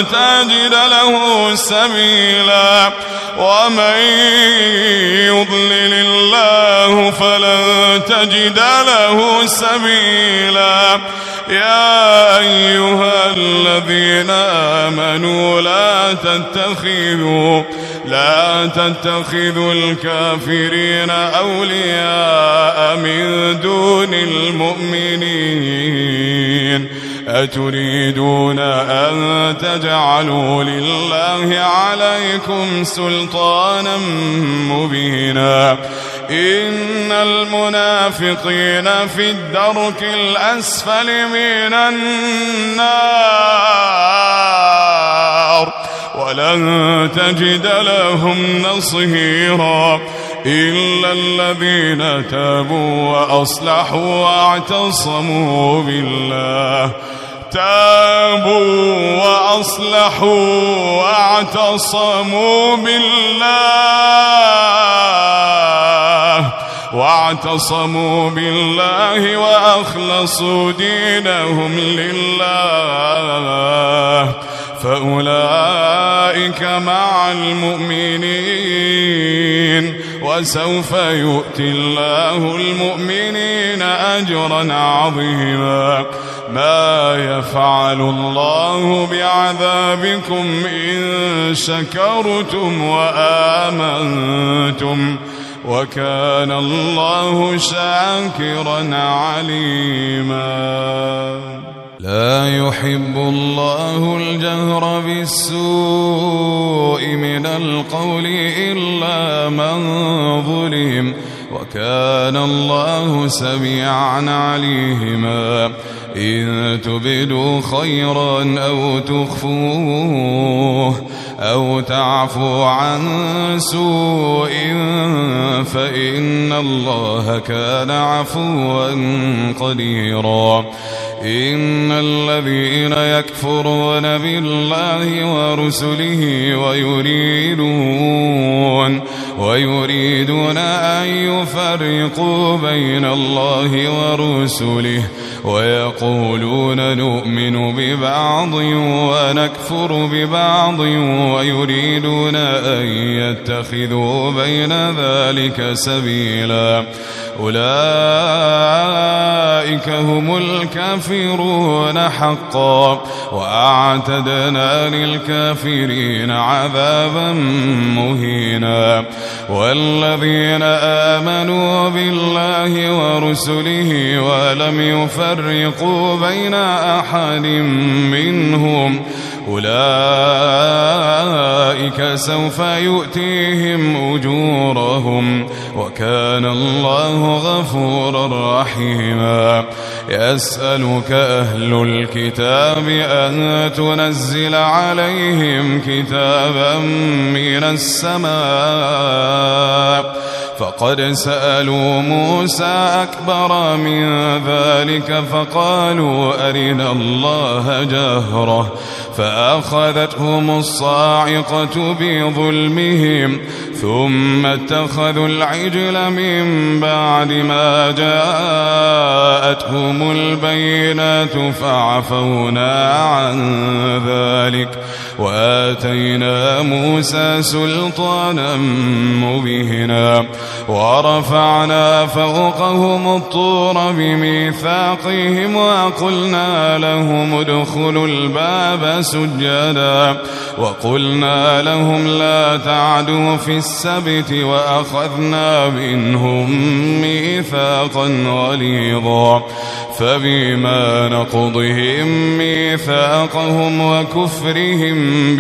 تجد له سبيلا ومن يضلل الله فلن تجد له سبيلا يا أيها الذين آمنوا لا تتخذوا الكافرين أولياء من دون المؤمنين أتريدون أن تجعلوا لله عليكم سلطانا مبينا إن المنافقين في الدرك الأسفل من النار ولن تجد لهم نصيرا إلا الذين تابوا وأصلحوا واعتصموا بالله وأخلصوا دينهم لله فأولئك مع المؤمنين وسوف يؤتي الله المؤمنين أجرا عظيما ما يفعل الله بعذابكم إن شكرتم وآمنتم وكان الله شاكرا عليما لا يحب الله الجهر بالسوء من القول إلا من ظلم وكان الله سميعا عليما إن تبدوا خيرا أو تخفوه أو تعفوا عن سوء فإن الله كان عفوا قديرا إن الذين يكفرون بالله ورسله ويريدون أن يفرقوا بين الله ورسله ويقولون نؤمن ببعض ونكفر ببعض ويريدون أن يتخذوا بين ذلك سبيلا أولئك هم الكافرون حقا وأعتدنا للكافرين عذابا مهينا والذين آمنوا بالله ورسله ولم يفرقوا بين أحد منهم أولئك سوف يؤتيهم أجورهم وكان الله غفورا رحيما يسألك أهل الكتاب أن تنزل عليهم كتابا من السماء فقد سألوا موسى أكبر من ذلك فقالوا أرنا الله جهرة فأخذتهم الصاعقة بظلمهم ثم اتخذوا العجل من بعد ما جاءتهم البينات فعفونا عن ذلك وآتينا موسى سلطانا مبينا ورفعنا فوقهم الطور بميثاقهم وقلنا لهم ادخلوا الباب سجدا وقلنا لهم لا تعدوا في السبت وأخذنا منهم ميثاقا غليظا فبما نقضهم ميثاقهم وكفرهم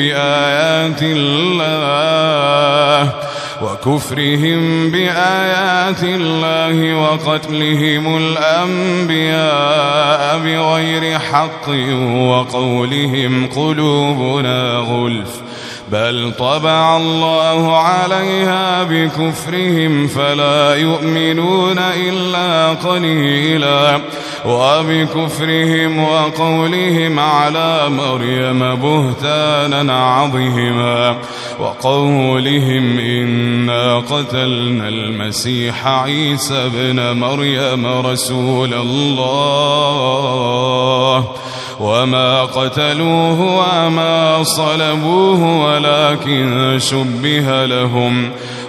بآيات الله وقتلهم الأنبياء بغير حق وقولهم قلوبنا غلف بل طبع الله عليها بكفرهم فلا يؤمنون إلا قليلا وبكفرهم وقولهم على مريم بهتانا عظيما وقولهم إنا قتلنا المسيح عيسى ابن مريم رسول الله وما قتلوه وما صلبوه ولكن شبه لهم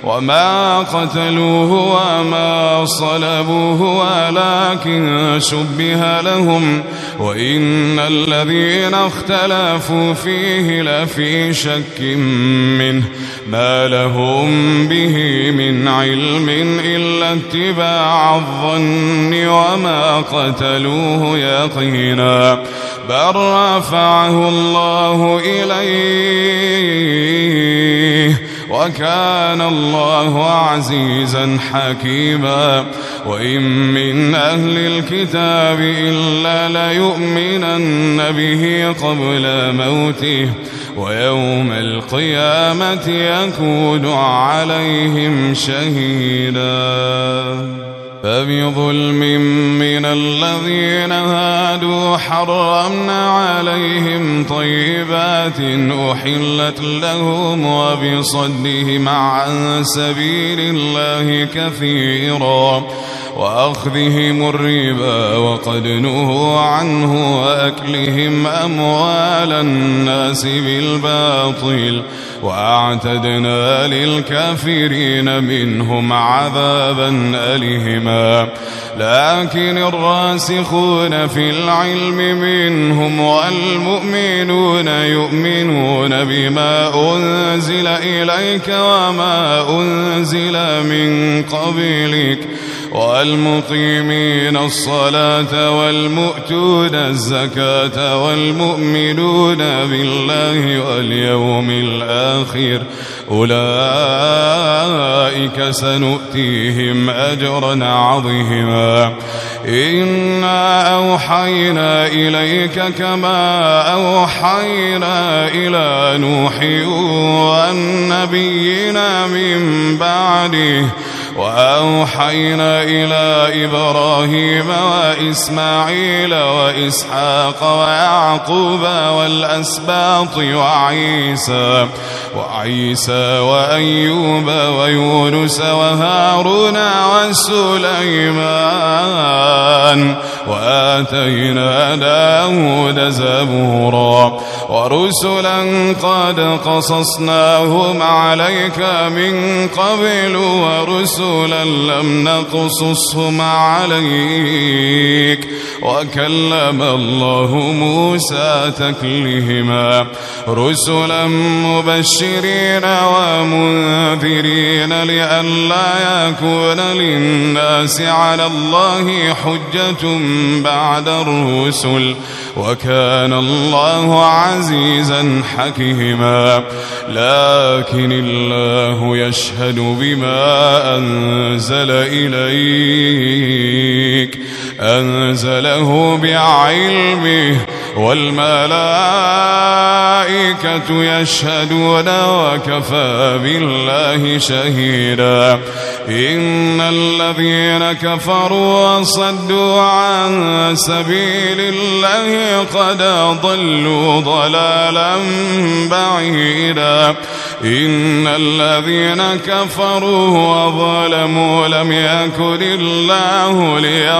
وإن الذين اختلفوا فيه لفي شك منه ما لهم به من علم إلا اتباع الظن وما قتلوه يقينا بل رفعه الله إليه وكان الله عزيزا حكيما وإن من أهل الكتاب إلا ليؤمنن به قبل موته ويوم القيامة يكون عليهم شهيدا فبظلم من الذين هادوا حرمنا عليهم طيبات أحلت لهم وبصدهم عن سبيل الله كثيرا وأخذهم الربا وقد نهوا عنه وأكلهم أموال الناس بالباطل وأعتدنا للكافرين منهم عذابا أليما لكن الراسخون في العلم منهم والمؤمنون يؤمنون بما أنزل إليك وما أنزل من قبلك والمقيمين الصلاة والمؤتون الزكاة والمؤمنون بالله واليوم الآخر أولئك سنؤتيهم أجرا عظيما إنا أوحينا إليك كما أوحينا إلى نوح والنبيين من بعده وأوحينا إلى إبراهيم وإسماعيل وإسحاق ويعقوب والأسباط وعيسى وأيوب ويونس وهارون وسليمان وآتينا داود زبورا ورسلا قد قصصناهم عليك من قبل ورسلا لم نقصصهم عليك وكلم الله موسى تكليما رسلا مبشرين ومنذرين لئلا يكون للناس على الله حجة بعد الرسل وكان الله عزيزا حكيما لكن الله يشهد بما أنزل إليك أنزله بعلمه والملائكة يشهدون وكفى بالله شهيدا إن الذين كفروا وصدوا عن سبيل الله قد ضلوا ضلالا بعيدا إن الذين كفروا وظلموا لم يكن الله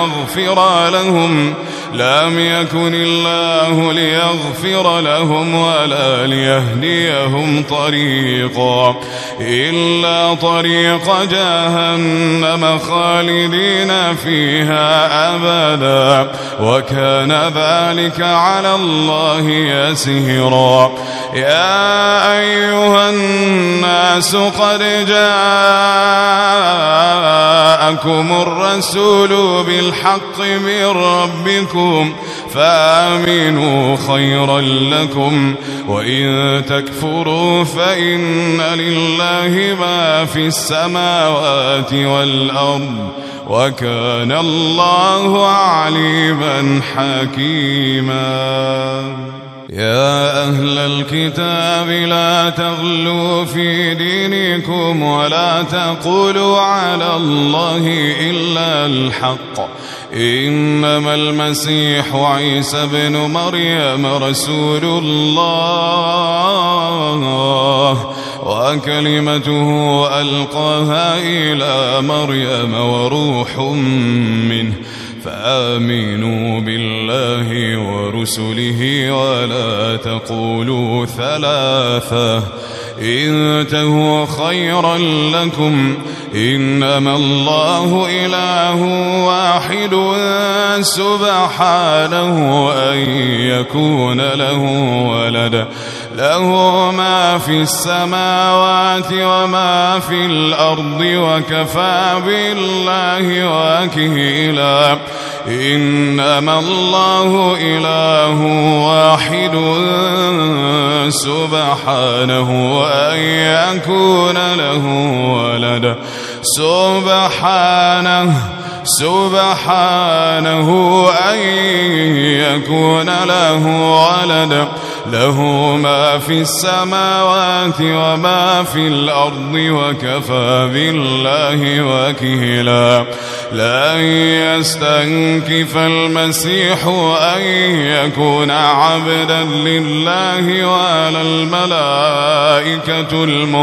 ليغفر لهم ولا ليهديهم طريقا إلا طريق جهنم خالدين فيها أبدا وكان ذلك على الله يسيرا يا أيها الناس قد جاءكم الرسول بالحق من ربكم فآمنوا خيرا لكم وإن تكفروا فإن لله ما في السماوات والأرض وكان الله عليما حكيما يا أهل الكتاب لا تغلوا في دينكم ولا تقولوا على الله إلا الحق إنما المسيح عيسى بن مريم رسول الله وكلمته ألقاها إلى مريم وروح منه فآمنوا بالله ورسله ولا تقولوا ثلاثة انتهوا خيرا لكم إنما الله إله واحد سبحانه أن يكون له ولد له ما في السماوات وما في الأرض وكفى بالله وكيلا إنما الله إله واحد سبحانه أن يكون له ولد سبحانه أن يكون له ولد له ما في السماوات وما في الأرض وكفى بالله وكيلا لن يستنكف المسيح أن يكون عبدا لله ولا الملائكة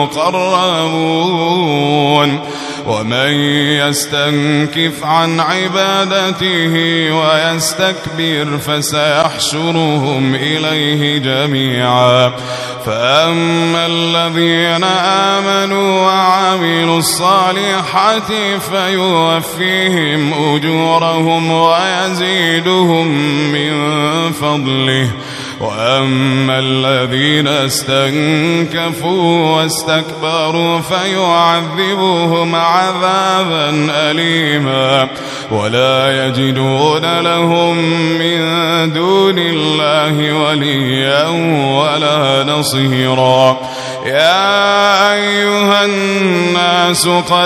المقربون ومن يستنكف عن عبادته ويستكبر فسيحشرهم إليه جميعا فأما الذين آمنوا وعملوا الصالحات فيوفيهم أجورهم ويزيدهم من فضله وأما الذين استنكفوا واستكبروا فيعذبهم عذابا أليما ولا يجدون لهم من دون الله وليا ولا نصيرا يا أيها الناس قد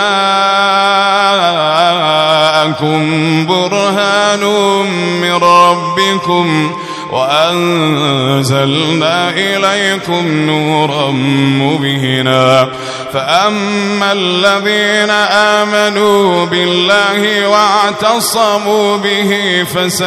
جاءكم برهان من ربكم وأنزلنا إليكم نورا مبينا فأما الذين آمنوا بالله واعتصموا به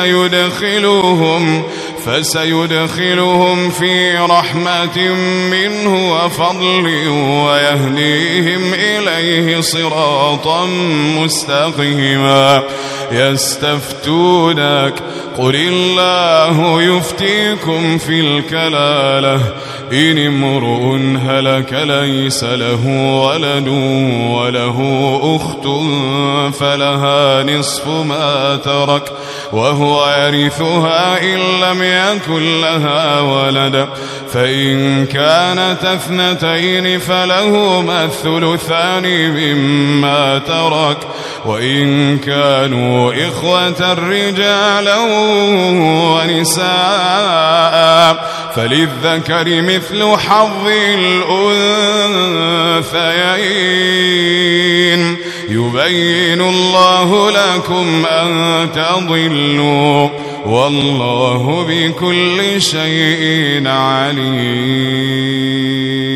فسيدخلهم في رحمة منه وفضل ويهديهم إليه صراطا مستقيما يستفتونك قل الله يفتيكم في الكلالة إن امرؤ هلك ليس له ولد وله أخت فلها نصف ما ترك وهو يرثها إن لم يكن لها ولد فإن كانت اثنتين فلهما الثلثان مما ترك وإن كانوا إخوة رجالا ونساء فللذكر مثل حظ الأنثيين يبين الله لكم أن تضلوا والله بكل شيء عليم